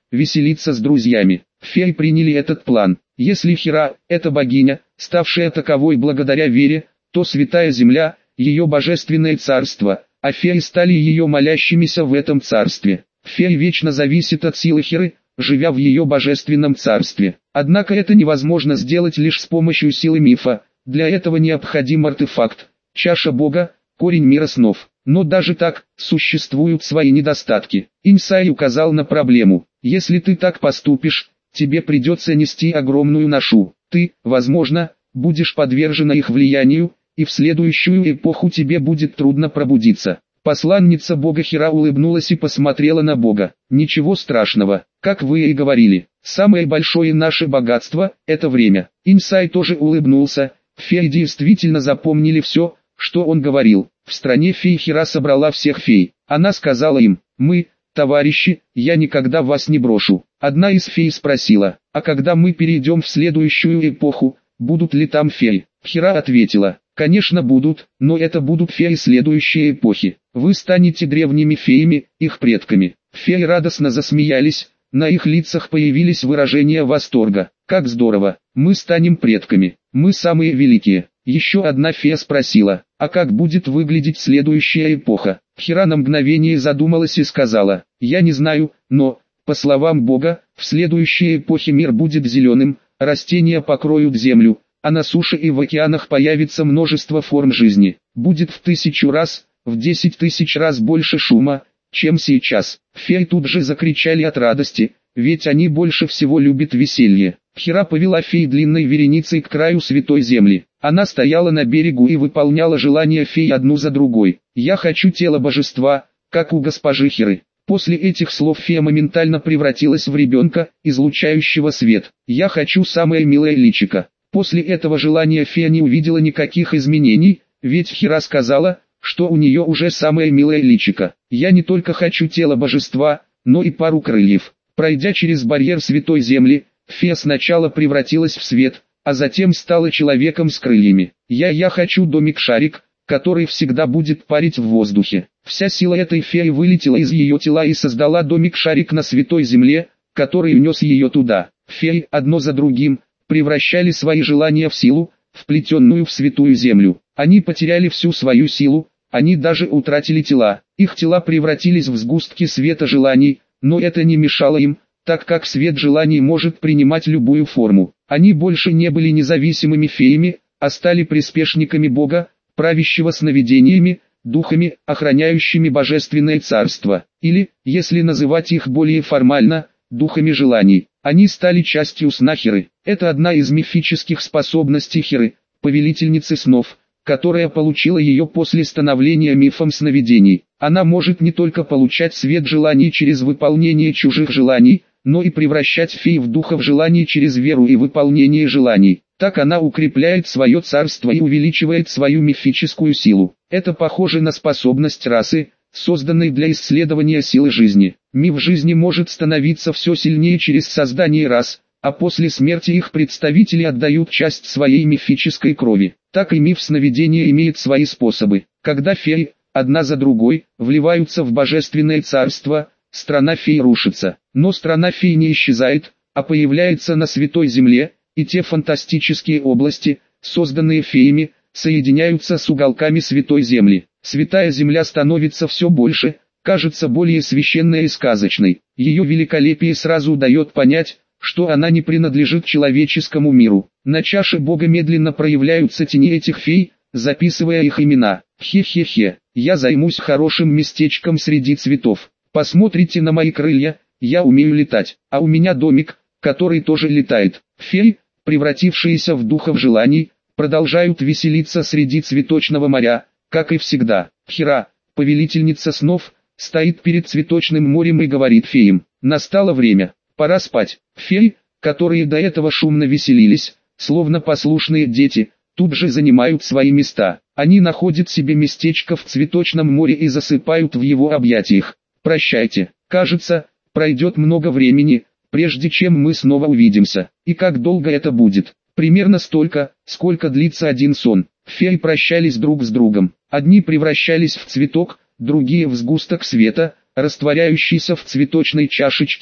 веселиться с друзьями. Феи приняли этот план. Если Хера – это богиня, ставшая таковой благодаря вере, то святая земля – ее божественное царство, а феи стали ее молящимися в этом царстве. Феи вечно зависит от силы Херы, живя в ее божественном царстве. Однако это невозможно сделать лишь с помощью силы мифа, для этого необходим артефакт, чаша бога, корень мира снов. Но даже так, существуют свои недостатки. Инсай указал на проблему. Если ты так поступишь, тебе придется нести огромную ношу. Ты, возможно, будешь подвержена их влиянию, и в следующую эпоху тебе будет трудно пробудиться. Посланница бога Хера улыбнулась и посмотрела на бога. Ничего страшного, как вы и говорили. Самое большое наше богатство – это время. Инсай тоже улыбнулся. Феи действительно запомнили все, что он говорил. В стране фей Хера собрала всех фей. Она сказала им: «Мы, товарищи, я никогда вас не брошу». Одна из фей спросила: «А когда мы перейдем в следующую эпоху, будут ли там феи?» Хера ответила: «Конечно будут, но это будут феи следующей эпохи. Вы станете древними феями, их предками». Феи радостно засмеялись, на их лицах появились выражения восторга. «Как здорово, мы станем предками, мы самые великие». Еще одна фея спросила: «А как будет выглядеть следующая эпоха?» Хера на мгновение задумалась и сказала: «Я не знаю, но, по словам Бога, в следующей эпохе мир будет зеленым, растения покроют землю, а на суше и в океанах появится множество форм жизни. Будет в тысячу раз, в десять тысяч раз больше шума, чем сейчас». Феи тут же закричали от радости, ведь они больше всего любят веселье. Хера повела фей длинной вереницей к краю святой земли. Она стояла на берегу и выполняла желания фей одну за другой. «Я хочу тело божества, как у госпожи Херы». После этих слов фея моментально превратилась в ребенка, излучающего свет. «Я хочу самое милое личико». После этого желания фея не увидела никаких изменений, ведь Хера сказала, что у нее уже самое милое личико. «Я не только хочу тело божества, но и пару крыльев». Пройдя через барьер святой земли, фея сначала превратилась в свет, а затем стала человеком с крыльями. «Я я хочу домик-шарик, который всегда будет парить в воздухе». Вся сила этой феи вылетела из ее тела и создала домик-шарик на святой земле, который унес ее туда. Феи, одно за другим, превращали свои желания в силу, вплетенную в святую землю. Они потеряли всю свою силу, они даже утратили тела. Их тела превратились в сгустки света желаний, но это не мешало им, так как свет желаний может принимать любую форму. Они больше не были независимыми феями, а стали приспешниками Бога, правящего сновидениями, духами, охраняющими божественное царство, или, если называть их более формально, духами желаний. Они стали частью сна Херы. Это одна из мифических способностей Херы, повелительницы снов, которая получила ее после становления мифом сновидений. Она может не только получать свет желаний через выполнение чужих желаний, но и превращать фей в духов желаний через веру и выполнение желаний. Так она укрепляет свое царство и увеличивает свою мифическую силу. Это похоже на способность расы, созданной для исследования силы жизни. Миф жизни может становиться все сильнее через создание рас, а после смерти их представители отдают часть своей мифической крови. Так и миф сновидения имеет свои способы. Когда феи, одна за другой, вливаются в божественное царство, страна фей рушится. Но страна фей не исчезает, а появляется на святой земле, и те фантастические области, созданные феями, соединяются с уголками святой земли. Святая земля становится все больше, кажется более священной и сказочной. Ее великолепие сразу дает понять, что она не принадлежит человеческому миру. На чаше Бога медленно проявляются тени этих фей, записывая их имена. Хе-хе-хе, я займусь хорошим местечком среди цветов. Посмотрите на мои крылья, я умею летать, а у меня домик, который тоже летает. Феи, превратившиеся в духов желаний, продолжают веселиться среди цветочного моря, как и всегда. Хера, повелительница снов, стоит перед цветочным морем и говорит феям: «Настало время, пора спать». Феи, которые до этого шумно веселились, словно послушные дети, тут же занимают свои места. Они находят себе местечко в цветочном море и засыпают в его объятиях. «Прощайте, кажется, пройдет много времени, прежде чем мы снова увидимся. И как долго это будет? Примерно столько, сколько длится один сон». Феи прощались друг с другом. Одни превращались в цветок, другие в сгусток света, растворяющийся в цветочной чашечке,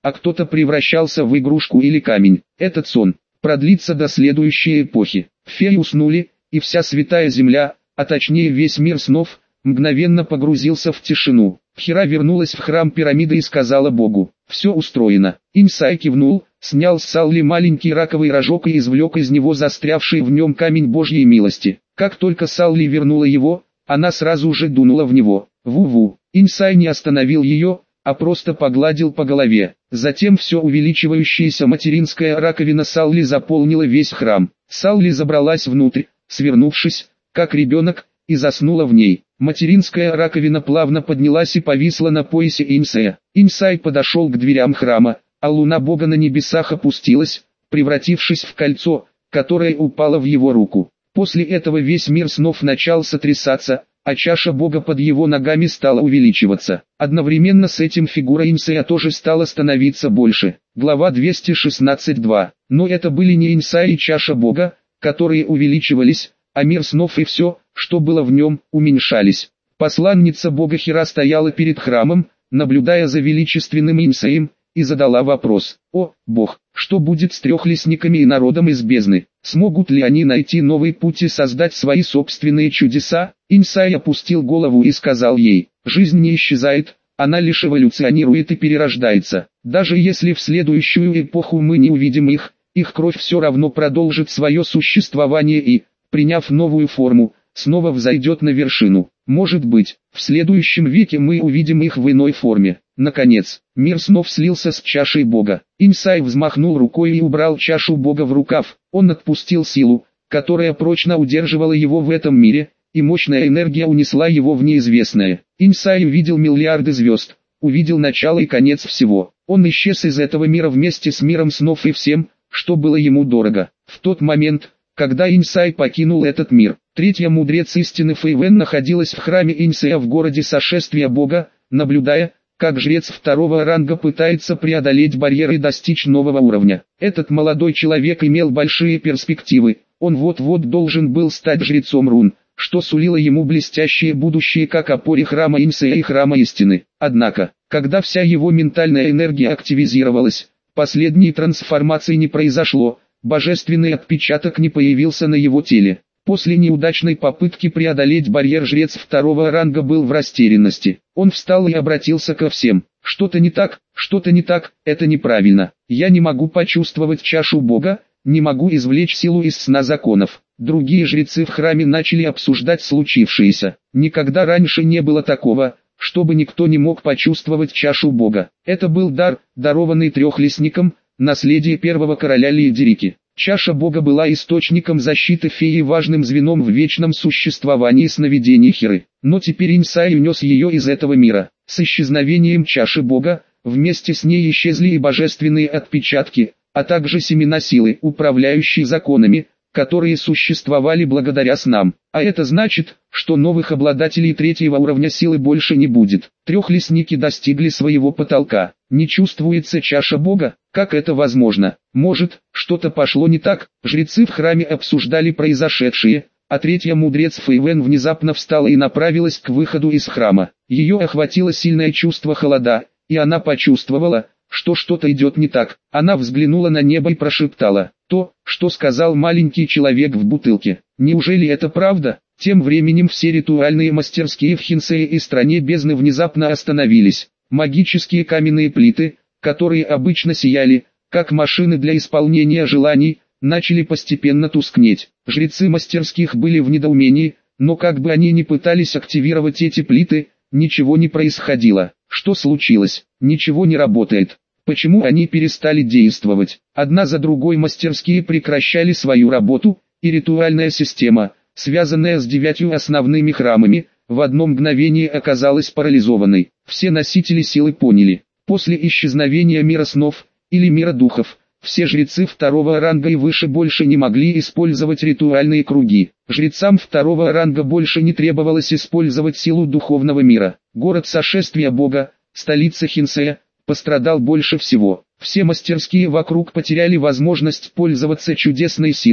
а кто-то превращался в игрушку или камень. Этот сон продлится до следующей эпохи. Феи уснули, и вся святая земля, а точнее весь мир снов, мгновенно погрузился в тишину. Хира вернулась в храм пирамиды и сказала Богу: «Все устроено». Инсай кивнул, снял с Салли маленький раковый рожок и извлек из него застрявший в нем камень Божьей милости. Как только Салли вернула его, она сразу же дунула в него. Ву-ву. Инсай не остановил ее, а просто погладил по голове. Затем все увеличивающаяся материнская раковина Салли заполнила весь храм. Салли забралась внутрь, свернувшись, как ребенок, и заснула в ней. Материнская раковина плавно поднялась и повисла на поясе Инсая. Инсай подошел к дверям храма, а луна Бога на небесах опустилась, превратившись в кольцо, которое упало в его руку. После этого весь мир снов начал сотрясаться, а чаша Бога под его ногами стала увеличиваться. Одновременно с этим фигура Инсая тоже стала становиться больше. Глава двести шестнадцать два. Но это были не Инсай и чаша Бога, которые увеличивались, а мир снов и все, что было в нем, уменьшались. Посланница Бога Хира стояла перед храмом, наблюдая за величественным Инсаем, и задала вопрос: «О, Бог, что будет с трехлесниками и народом из бездны? Смогут ли они найти новый путь и создать свои собственные чудеса?» Инсай опустил голову и сказал ей: «Жизнь не исчезает, она лишь эволюционирует и перерождается. Даже если в следующую эпоху мы не увидим их, их кровь все равно продолжит свое существование и, приняв новую форму, снова взойдет на вершину. Может быть, в следующем веке мы увидим их в иной форме». Наконец, мир снов слился с чашей Бога. Инсай взмахнул рукой и убрал чашу Бога в рукав. Он отпустил силу, которая прочно удерживала его в этом мире, и мощная энергия унесла его в неизвестное. Инсай увидел миллиарды звезд, увидел начало и конец всего. Он исчез из этого мира вместе с миром снов и всем, что было ему дорого. В тот момент, когда Инсай покинул этот мир, третья мудрец истины Фэйвен находилась в храме Инсая в городе Сошествия Бога, наблюдая, как жрец второго ранга пытается преодолеть барьеры и достичь нового уровня. Этот молодой человек имел большие перспективы, он вот-вот должен был стать жрецом рун, что сулило ему блестящее будущее как опоре храма Инсая и храма истины. Однако, когда вся его ментальная энергия активизировалась, последней трансформации не произошло, божественный отпечаток не появился на его теле. После неудачной попытки преодолеть барьер жрец второго ранга был в растерянности. Он встал и обратился ко всем. «Что-то не так, что-то не так, это неправильно. Я не могу почувствовать чашу Бога, не могу извлечь силу из сна законов». Другие жрецы в храме начали обсуждать случившееся. Никогда раньше не было такого, чтобы никто не мог почувствовать чашу Бога. Это был дар, дарованный трехлесникам, наследие первого короля Лиедерики. Чаша Бога была источником защиты феи и важным звеном в вечном существовании сновидений Хиры. Но теперь Инсай унес ее из этого мира. С исчезновением чаши Бога, вместе с ней исчезли и божественные отпечатки, а также семена силы, управляющие законами, которые существовали благодаря снам. А это значит, что новых обладателей третьего уровня силы больше не будет. Трехлесники достигли своего потолка. Не чувствуется чаша Бога? Как это возможно? Может, что-то пошло не так? Жрецы в храме обсуждали произошедшее, а третья мудрец Фэйвен внезапно встала и направилась к выходу из храма. Ее охватило сильное чувство холода, и она почувствовала, что что-то идет не так. Она взглянула на небо и прошептала: «То, что сказал маленький человек в бутылке. Неужели это правда?» Тем временем все ритуальные мастерские в Хинсее и стране бездны внезапно остановились. Магические каменные плиты, которые обычно сияли, как машины для исполнения желаний, начали постепенно тускнеть. Жрецы мастерских были в недоумении, но как бы они ни пытались активировать эти плиты, ничего не происходило. Что случилось? Ничего не работает. Почему они перестали действовать? Одна за другой мастерские прекращали свою работу, и ритуальная система, связанная с девятью основными храмами, в одно мгновение оказалась парализованной. Все носители силы поняли: после исчезновения мира снов, или мира духов, все жрецы второго ранга и выше больше не могли использовать ритуальные круги. Жрецам второго ранга больше не требовалось использовать силу духовного мира. Город Сошествия Бога, столица Хинсея, пострадал больше всего. Все мастерские вокруг потеряли возможность пользоваться чудесной силой,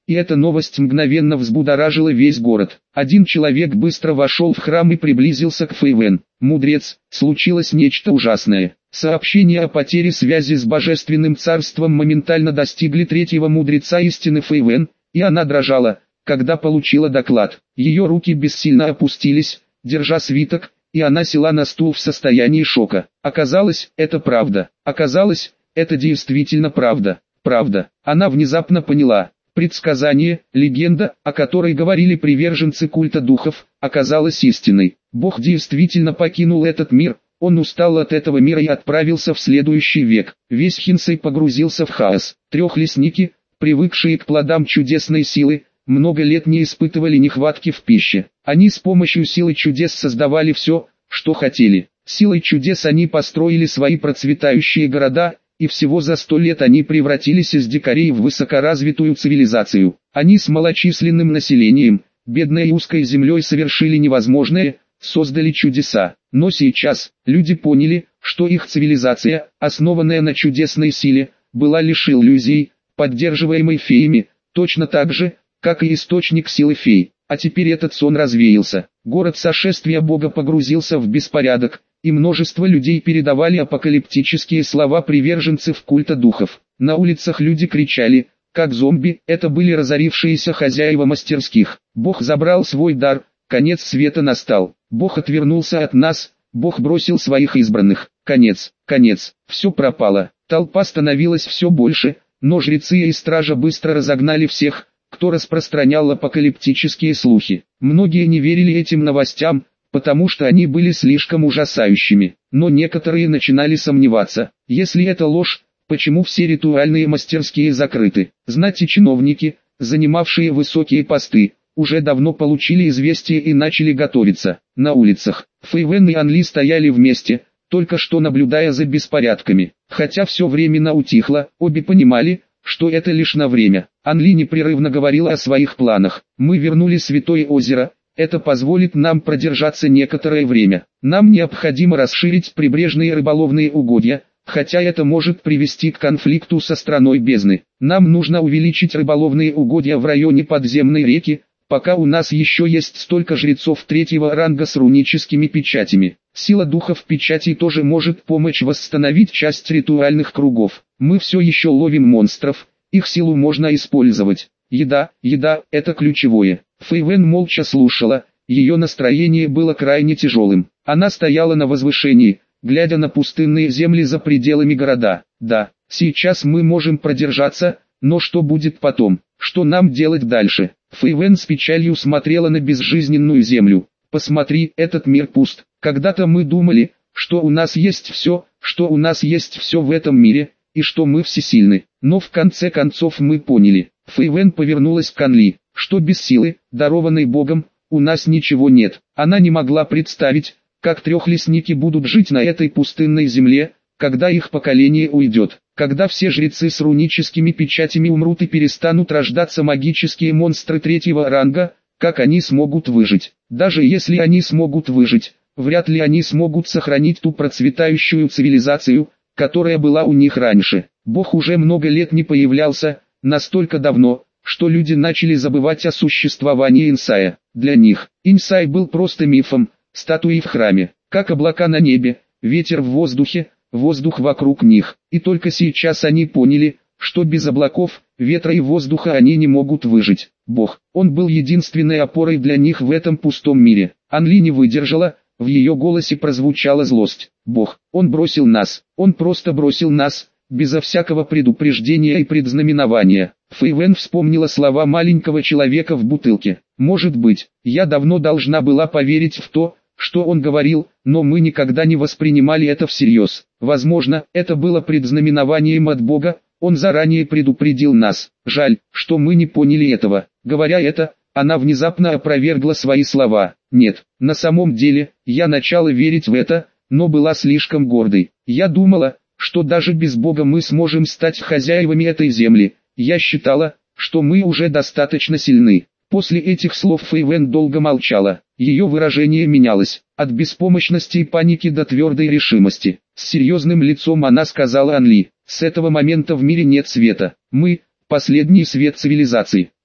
и эта новость мгновенно взбудоражила весь город. Один человек быстро вошел в храм и приблизился к Фэйвен. «Мудрец, случилось нечто ужасное». Сообщения о потере связи с Божественным Царством моментально достигли третьего мудреца истины Фэйвен, и она дрожала, когда получила доклад. Ее руки бессильно опустились, держа свиток, и она села на стул в состоянии шока. Оказалось, это правда. Оказалось, это действительно правда. Правда. Она внезапно поняла. Предсказание, легенда, о которой говорили приверженцы культа духов, оказалась истиной. Бог действительно покинул этот мир. Он устал от этого мира и отправился в следующий век. Весь Хинсей погрузился в хаос. Трехлесники, привыкшие к плодам чудесной силы, много лет не испытывали нехватки в пище. Они с помощью силы чудес создавали все, что хотели. Силой чудес они построили свои процветающие города, и всего за сто лет они превратились из дикарей в высокоразвитую цивилизацию. Они с малочисленным населением, бедной и узкой землей совершили невозможное, создали чудеса. Но сейчас, люди поняли, что их цивилизация, основанная на чудесной силе, была лишь иллюзией, поддерживаемой феями, точно так же, как и источник силы фей. А теперь этот сон развеялся. Город сошествия Бога погрузился в беспорядок, и множество людей передавали апокалиптические слова приверженцев культа духов. На улицах люди кричали, как зомби, это были разорившиеся хозяева мастерских. Бог забрал свой дар, конец света настал. Бог отвернулся от нас, Бог бросил своих избранных. Конец, конец, все пропало. Толпа становилась все больше, но жрецы и стража быстро разогнали всех, кто распространял апокалиптические слухи. Многие не верили этим новостям, потому что они были слишком ужасающими. Но некоторые начинали сомневаться, если это ложь, почему все ритуальные мастерские закрыты. Знать и чиновники, занимавшие высокие посты, уже давно получили известие и начали готовиться. На улицах Фэйвен и Анли стояли вместе, только что наблюдая за беспорядками. Хотя все временно утихло, обе понимали, что это лишь на время. Анли непрерывно говорила о своих планах. «Мы вернули Святое озеро, это позволит нам продержаться некоторое время. Нам необходимо расширить прибрежные рыболовные угодья, хотя это может привести к конфликту со страной бездны. Нам нужно увеличить рыболовные угодья в районе подземной реки, пока у нас еще есть столько жрецов третьего ранга с руническими печатями. Сила духов печатей тоже может помочь восстановить часть ритуальных кругов. Мы все еще ловим монстров, их силу можно использовать. Еда, еда – это ключевое». Фэйвен молча слушала, ее настроение было крайне тяжелым. Она стояла на возвышении, глядя на пустынные земли за пределами города. «Да, сейчас мы можем продержаться, но что будет потом? Что нам делать дальше?» Фэйвен с печалью смотрела на безжизненную землю. «Посмотри, этот мир пуст. Когда-то мы думали, что у нас есть все, что у нас есть все в этом мире, и что мы всесильны. Но в конце концов мы поняли». Фэйвен повернулась к Анли, что без силы, дарованной Богом, у нас ничего нет. Она не могла представить, как трехлесники будут жить на этой пустынной земле, когда их поколение уйдет. Когда все жрецы с руническими печатями умрут и перестанут рождаться магические монстры третьего ранга, как они смогут выжить? Даже если они смогут выжить, вряд ли они смогут сохранить ту процветающую цивилизацию, которая была у них раньше. Бог уже много лет не появлялся, настолько давно, что люди начали забывать о существовании Инсая. Для них, Инсай был просто мифом, статуей в храме, как облака на небе, ветер в воздухе, воздух вокруг них. И только сейчас они поняли, что без облаков, ветра и воздуха они не могут выжить. Бог, он был единственной опорой для них в этом пустом мире. Анли не выдержала, в ее голосе прозвучала злость. Бог, он бросил нас, он просто бросил нас, безо всякого предупреждения и предзнаменования. Фэйвен вспомнила слова маленького человека в бутылке. «Может быть, я давно должна была поверить в то, что он говорил, но мы никогда не воспринимали это всерьез. Возможно, это было предзнаменованием от Бога, он заранее предупредил нас. Жаль, что мы не поняли этого». Говоря это, она внезапно опровергла свои слова. «Нет, на самом деле, я начала верить в это, но была слишком гордой. Я думала, что даже без Бога мы сможем стать хозяевами этой земли. Я считала, что мы уже достаточно сильны». После этих слов Фэйвен долго молчала. Ее выражение менялось, от беспомощности и паники до твердой решимости. С серьезным лицом она сказала Анли: «С этого момента в мире нет света. Мы – последний свет цивилизации.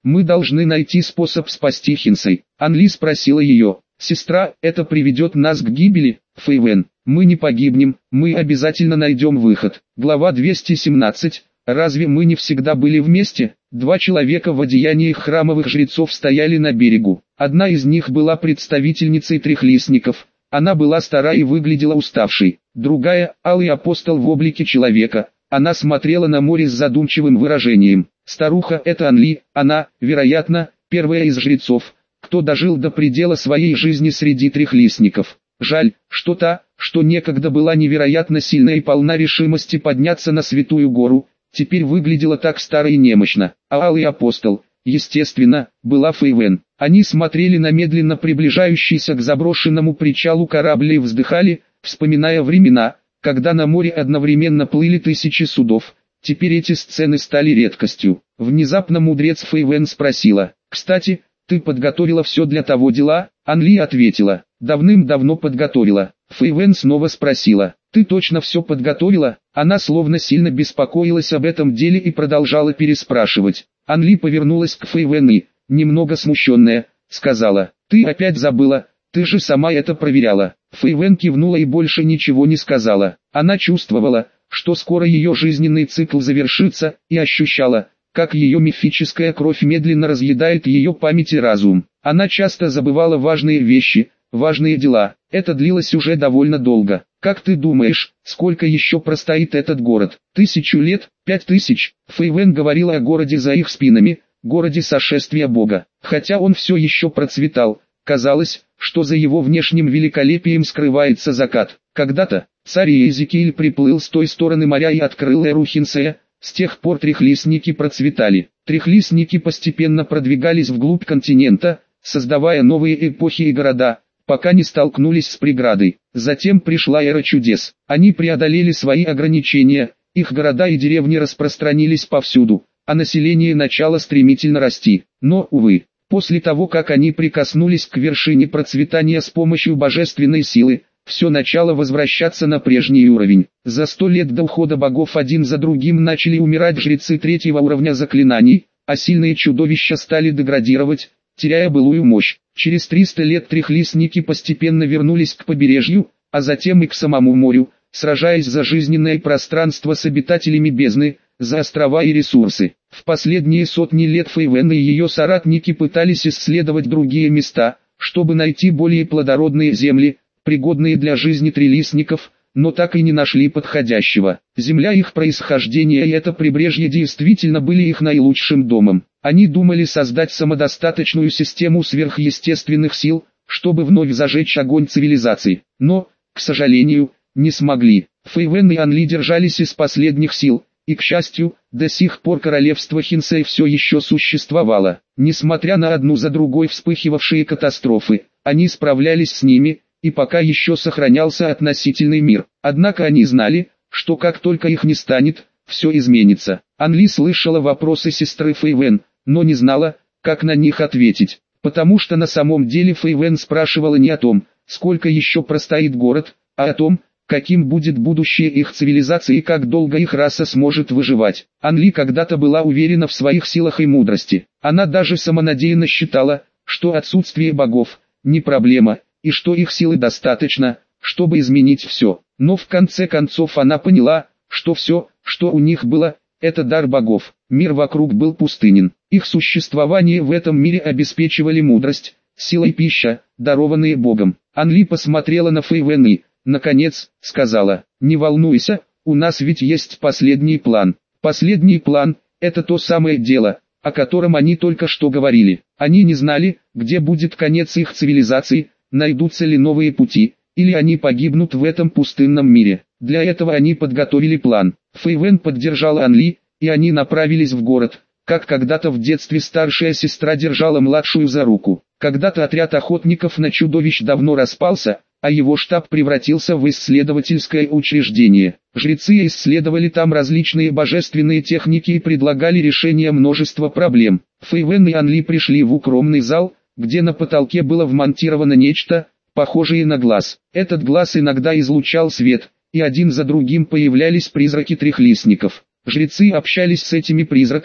Мы должны найти способ спасти Хинсей. Анли спросила ее. Сестра, это приведет нас к гибели? Фэйвен, мы не погибнем, мы обязательно найдем выход. Глава двести семнадцать. Разве мы не всегда были вместе? Два человека в одеяниях храмовых жрецов стояли на берегу. Одна из них была представительницей трехлистников. Она была стара и выглядела уставшей. Другая, алый апостол в облике человека. Она смотрела на море с задумчивым выражением. Старуха — это Анли, она, вероятно, первая из жрецов, кто дожил до предела своей жизни среди трехлистников. Жаль, что та, что некогда была невероятно сильна и полна решимости подняться на святую гору, теперь выглядела так старо и немощно. А алый апостол, естественно, была Фэйвен. Они смотрели на медленно приближающийся к заброшенному причалу корабль и вздыхали, вспоминая времена, когда на море одновременно плыли тысячи судов. Теперь эти сцены стали редкостью. Внезапно мудрец Фэйвен спросила: «Кстати, ты подготовила все для того дела?» Анли ответила: «Давным-давно подготовила». Фэйвен снова спросила: «Ты точно все подготовила?» Она словно сильно беспокоилась об этом деле и продолжала переспрашивать. Анли повернулась к Фэйвен и, немного смущенная, сказала: «Ты опять забыла, ты же сама это проверяла». Фэйвен кивнула и больше ничего не сказала. Она чувствовала, что скоро ее жизненный цикл завершится, и ощущала, как ее мифическая кровь медленно разъедает ее память и разум. Она часто забывала важные вещи, важные дела. Это длилось уже довольно долго. «Как ты думаешь, сколько еще простоит этот город? Тысячу лет? Пять тысяч?» Фэйвен говорила о городе за их спинами, городе сошествия Бога. Хотя он все еще процветал, казалось, что за его внешним великолепием скрывается закат. Когда-то царь Иезекииль приплыл с той стороны моря и открыл эру Хинсея. С тех пор трехлистники процветали. Трехлистники постепенно продвигались вглубь континента, создавая новые эпохи и города, пока не столкнулись с преградой. Затем пришла эра чудес. Они преодолели свои ограничения, их города и деревни распространились повсюду, а население начало стремительно расти. Но, увы, после того как они прикоснулись к вершине процветания с помощью божественной силы, все начало возвращаться на прежний уровень. За сто лет до ухода богов один за другим начали умирать жрецы третьего уровня заклинаний, а сильные чудовища стали деградировать, теряя былую мощь. Через триста лет трехлистники постепенно вернулись к побережью, а затем и к самому морю, сражаясь за жизненное пространство с обитателями бездны, за острова и ресурсы. В последние сотни лет Фэйвен и ее соратники пытались исследовать другие места, чтобы найти более плодородные земли, пригодные для жизни трилистников, но так и не нашли подходящего. Земля их происхождения и это прибрежье действительно были их наилучшим домом. Они думали создать самодостаточную систему сверхъестественных сил, чтобы вновь зажечь огонь цивилизации. Но, к сожалению, не смогли. Фэйвен и Анли держались из последних сил, и, к счастью, до сих пор королевство Хинсей все еще существовало. Несмотря на одну за другой вспыхивавшие катастрофы, они справлялись с ними, и пока еще сохранялся относительный мир. Однако они знали, что как только их не станет, все изменится. Анли слышала вопросы сестры Фэйвен, но не знала, как на них ответить, потому что на самом деле Фэйвен спрашивала не о том, сколько еще простоит город, а о том, каким будет будущее их цивилизации и как долго их раса сможет выживать. Анли когда-то была уверена в своих силах и мудрости. Она даже самонадеянно считала, что отсутствие богов – не проблема, и что их силы достаточно, чтобы изменить все. Но в конце концов она поняла, что все, что у них было, это дар богов. Мир вокруг был пустынен. Их существование в этом мире обеспечивали мудрость, сила и пища, дарованные Богом. Анли посмотрела на Фэйвен и, наконец, сказала: «Не волнуйся, у нас ведь есть последний план». Последний план – это то самое дело, о котором они только что говорили. Они не знали, где будет конец их цивилизации, найдутся ли новые пути, или они погибнут в этом пустынном мире. Для этого они подготовили план. Фэйвен поддержала Анли, и они направились в город, как когда-то в детстве старшая сестра держала младшую за руку. Когда-то отряд охотников на чудовищ давно распался, а его штаб превратился в исследовательское учреждение. Жрецы исследовали там различные божественные техники и предлагали решение множества проблем. Фэйвен и Анли пришли в укромный зал, где на потолке было вмонтировано нечто, похожее на глаз. Этот глаз иногда излучал свет, и один за другим появлялись призраки трехлистников. Жрецы общались с этими призраками,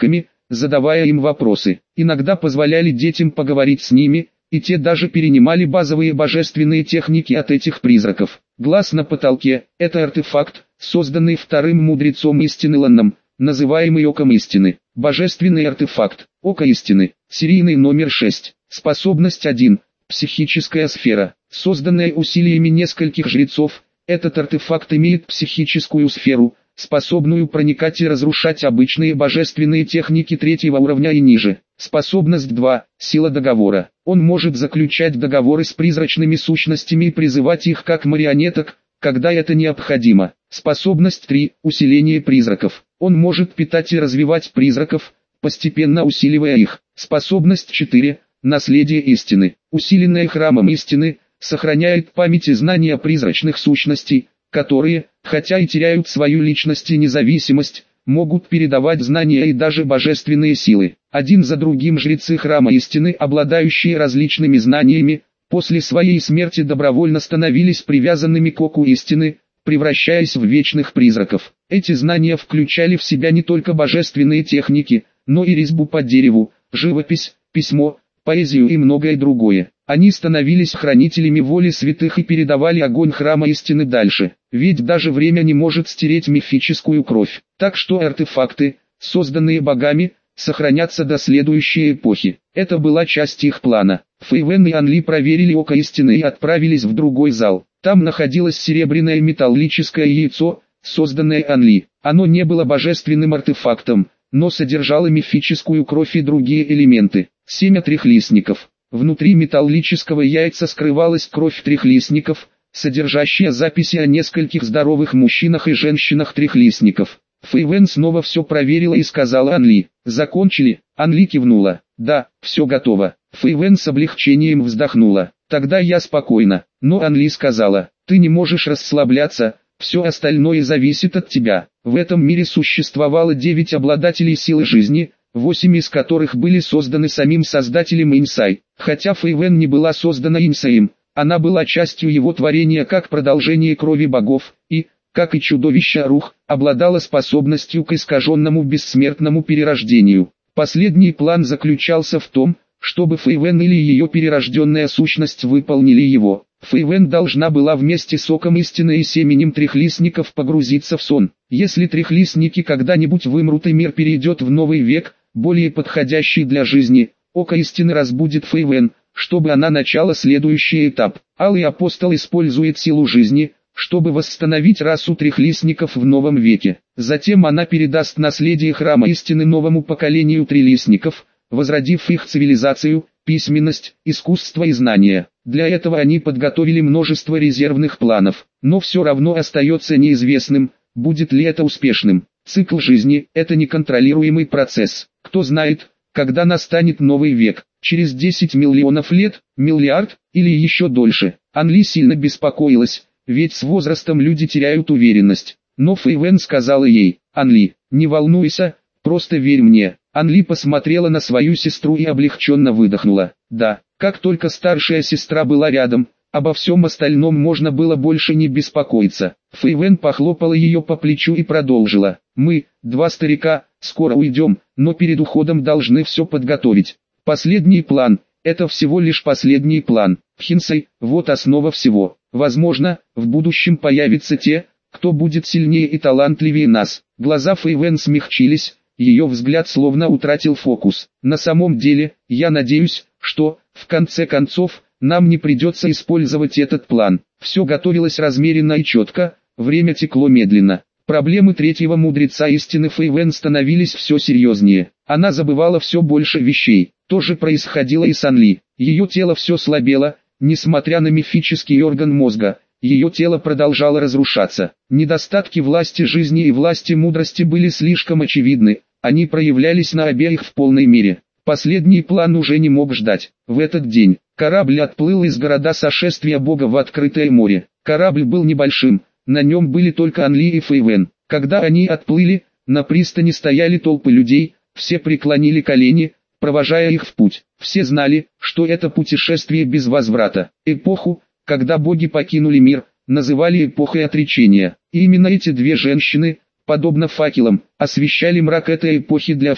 задавая им вопросы. Иногда позволяли детям поговорить с ними, и те даже перенимали базовые божественные техники от этих призраков. Глаз на потолке – это артефакт, созданный вторым мудрецом истины Ланном, называемый Оком истины. Божественный артефакт, Око истины, серийный номер шесть. Способность один. Психическая сфера, созданная усилиями нескольких жрецов. Этот артефакт имеет психическую сферу, способную проникать и разрушать обычные божественные техники третьего уровня и ниже. Способность два. Сила договора. Он может заключать договоры с призрачными сущностями и призывать их как марионеток, когда это необходимо. Способность три. Усиление призраков. Он может питать и развивать призраков, постепенно усиливая их. Способность четыре. Наследие истины. Усиленное храмом истины, сохраняет память и знания призрачных сущностей, которые, хотя и теряют свою личность и независимость, могут передавать знания и даже божественные силы. Один за другим жрецы храма истины, обладающие различными знаниями, после своей смерти добровольно становились привязанными к Оку истины, превращаясь в вечных призраков. Эти знания включали в себя не только божественные техники, но и резьбу по дереву, живопись, письмо, поэзию и многое другое. Они становились хранителями воли святых и передавали огонь храма истины дальше. Ведь даже время не может стереть мифическую кровь. Так что артефакты, созданные богами, сохранятся до следующей эпохи. Это была часть их плана. Фэй Вэн и Ан Ли проверили Око истины и отправились в другой зал. Там находилось серебряное металлическое яйцо, созданное Ан Ли. Оно не было божественным артефактом, но содержало мифическую кровь и другие элементы. Семя трехлистников. Внутри металлического яйца скрывалась кровь трехлистников, содержащая записи о нескольких здоровых мужчинах и женщинах-трехлистников. Фэй Вэн снова все проверила и сказала Ан Ли: «Закончили?» Ан Ли кивнула: «Да, все готово». Фэй Вэн с облегчением вздохнула: «Тогда я спокойна». Но Ан Ли сказала: «Ты не можешь расслабляться, все остальное зависит от тебя». В этом мире существовало девять обладателей силы жизни, восемь из которых были созданы самим создателем Инсай. Хотя Фэй Вэн не была создана Инсаем, она была частью его творения как продолжение крови богов, и, как и чудовище Рух, обладала способностью к искаженному бессмертному перерождению. Последний план заключался в том, чтобы Фэй Вэн или ее перерожденная сущность выполнили его. Фэй Вэн должна была вместе с Оком истины и семенем трехлистников погрузиться в сон. Если трехлистники когда-нибудь вымрут и мир перейдет в новый век, более подходящий для жизни, Око истины разбудит Фэй Вэн, чтобы она начала следующий этап. Алый апостол использует силу жизни, чтобы восстановить расу трехлистников в новом веке. Затем она передаст наследие храма истины новому поколению трилистников, возродив их цивилизацию, письменность, искусство и знания. Для этого они подготовили множество резервных планов, но все равно остается неизвестным, будет ли это успешным. Цикл жизни – это неконтролируемый процесс. Кто знает, когда настанет новый век, через десять миллионов лет, миллиард, или еще дольше. Ан Ли сильно беспокоилась, ведь с возрастом люди теряют уверенность. Но Фэй Вэн сказала ей: «Ан Ли, не волнуйся, просто верь мне». Ан Ли посмотрела на свою сестру и облегченно выдохнула. Да, как только старшая сестра была рядом, обо всем остальном можно было больше не беспокоиться. Фэй Вэн похлопала ее по плечу и продолжила: «Мы, два старика, скоро уйдем, но перед уходом должны все подготовить. Последний план – это всего лишь последний план. Хинсай – вот основа всего. Возможно, в будущем появятся те, кто будет сильнее и талантливее нас». Глаза Фэй Вэн смягчились, ее взгляд словно утратил фокус. «На самом деле, я надеюсь, что, в конце концов, нам не придется использовать этот план». Все готовилось размеренно и четко, время текло медленно. Проблемы третьего мудреца истины Фэй Вэн становились все серьезнее. Она забывала все больше вещей. То же происходило и с Ан Ли. Ее тело все слабело, несмотря на мифический орган мозга. Ее тело продолжало разрушаться. Недостатки власти жизни и власти мудрости были слишком очевидны. Они проявлялись на обеих в полной мере. Последний план уже не мог ждать. В этот день корабль отплыл из города сошествия Бога в открытое море. Корабль был небольшим, на нем были только Ан Ли и Фэй Вэн. Когда они отплыли, на пристани стояли толпы людей, все преклонили колени, провожая их в путь. Все знали, что это путешествие без возврата. Эпоху, когда боги покинули мир, называли эпохой отречения. И именно эти две женщины, подобно факелам, освещали мрак этой эпохи для всех.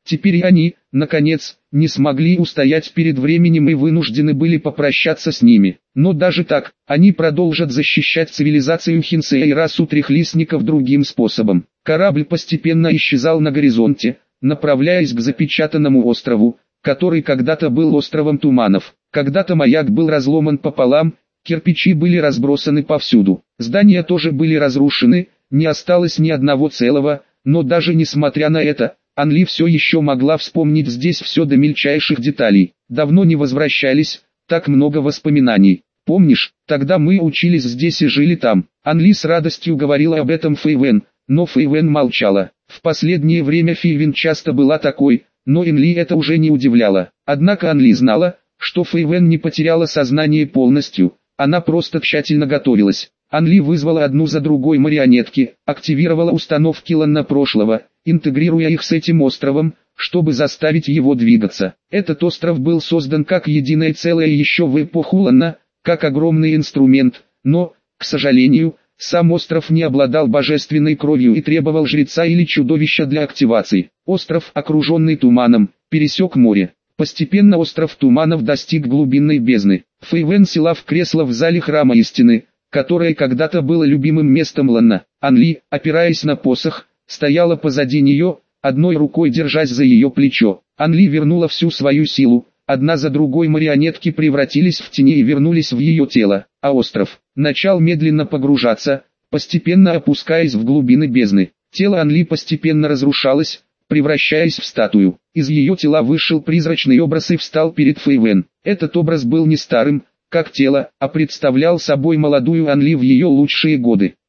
Теперь и они, наконец, не смогли устоять перед временем и вынуждены были попрощаться с ними. Но даже так, они продолжат защищать цивилизацию Хинсея и расу трехлистников другим способом. Корабль постепенно исчезал на горизонте, направляясь к запечатанному острову, который когда-то был островом туманов. Когда-то маяк был разломан пополам, кирпичи были разбросаны повсюду. Здания тоже были разрушены, не осталось ни одного целого, но даже несмотря на это, Анли все еще могла вспомнить здесь все до мельчайших деталей. Давно не возвращались, так много воспоминаний. Помнишь, тогда мы учились здесь и жили там. Анли с радостью говорила об этом Фэйвен, но Фэйвен молчала. В последнее время Фэйвен часто была такой, но Энли это уже не удивляло. Однако Анли знала, что Фэйвен не потеряла сознание полностью, она просто тщательно готовилась. Анли вызвала одну за другой марионетки, активировала установки Ланна прошлого, интегрируя их с этим островом, чтобы заставить его двигаться. Этот остров был создан как единое целое еще в эпоху Ланна, как огромный инструмент, но, к сожалению, сам остров не обладал божественной кровью и требовал жреца или чудовища для активации. Остров, окруженный туманом, пересек море. Постепенно остров туманов достиг глубинной бездны. Фэйвен села в кресло в зале храма истины, которое когда-то было любимым местом Ланна. Анли, опираясь на посох, стояла позади нее, одной рукой держась за ее плечо. Анли вернула всю свою силу, одна за другой марионетки превратились в тени и вернулись в ее тело, а остров начал медленно погружаться, постепенно опускаясь в глубины бездны. Тело Анли постепенно разрушалось, превращаясь в статую. Из ее тела вышел призрачный образ и встал перед Фэйвен. Этот образ был не старым, как тело, а представлял собой молодую Анли в ее лучшие годы.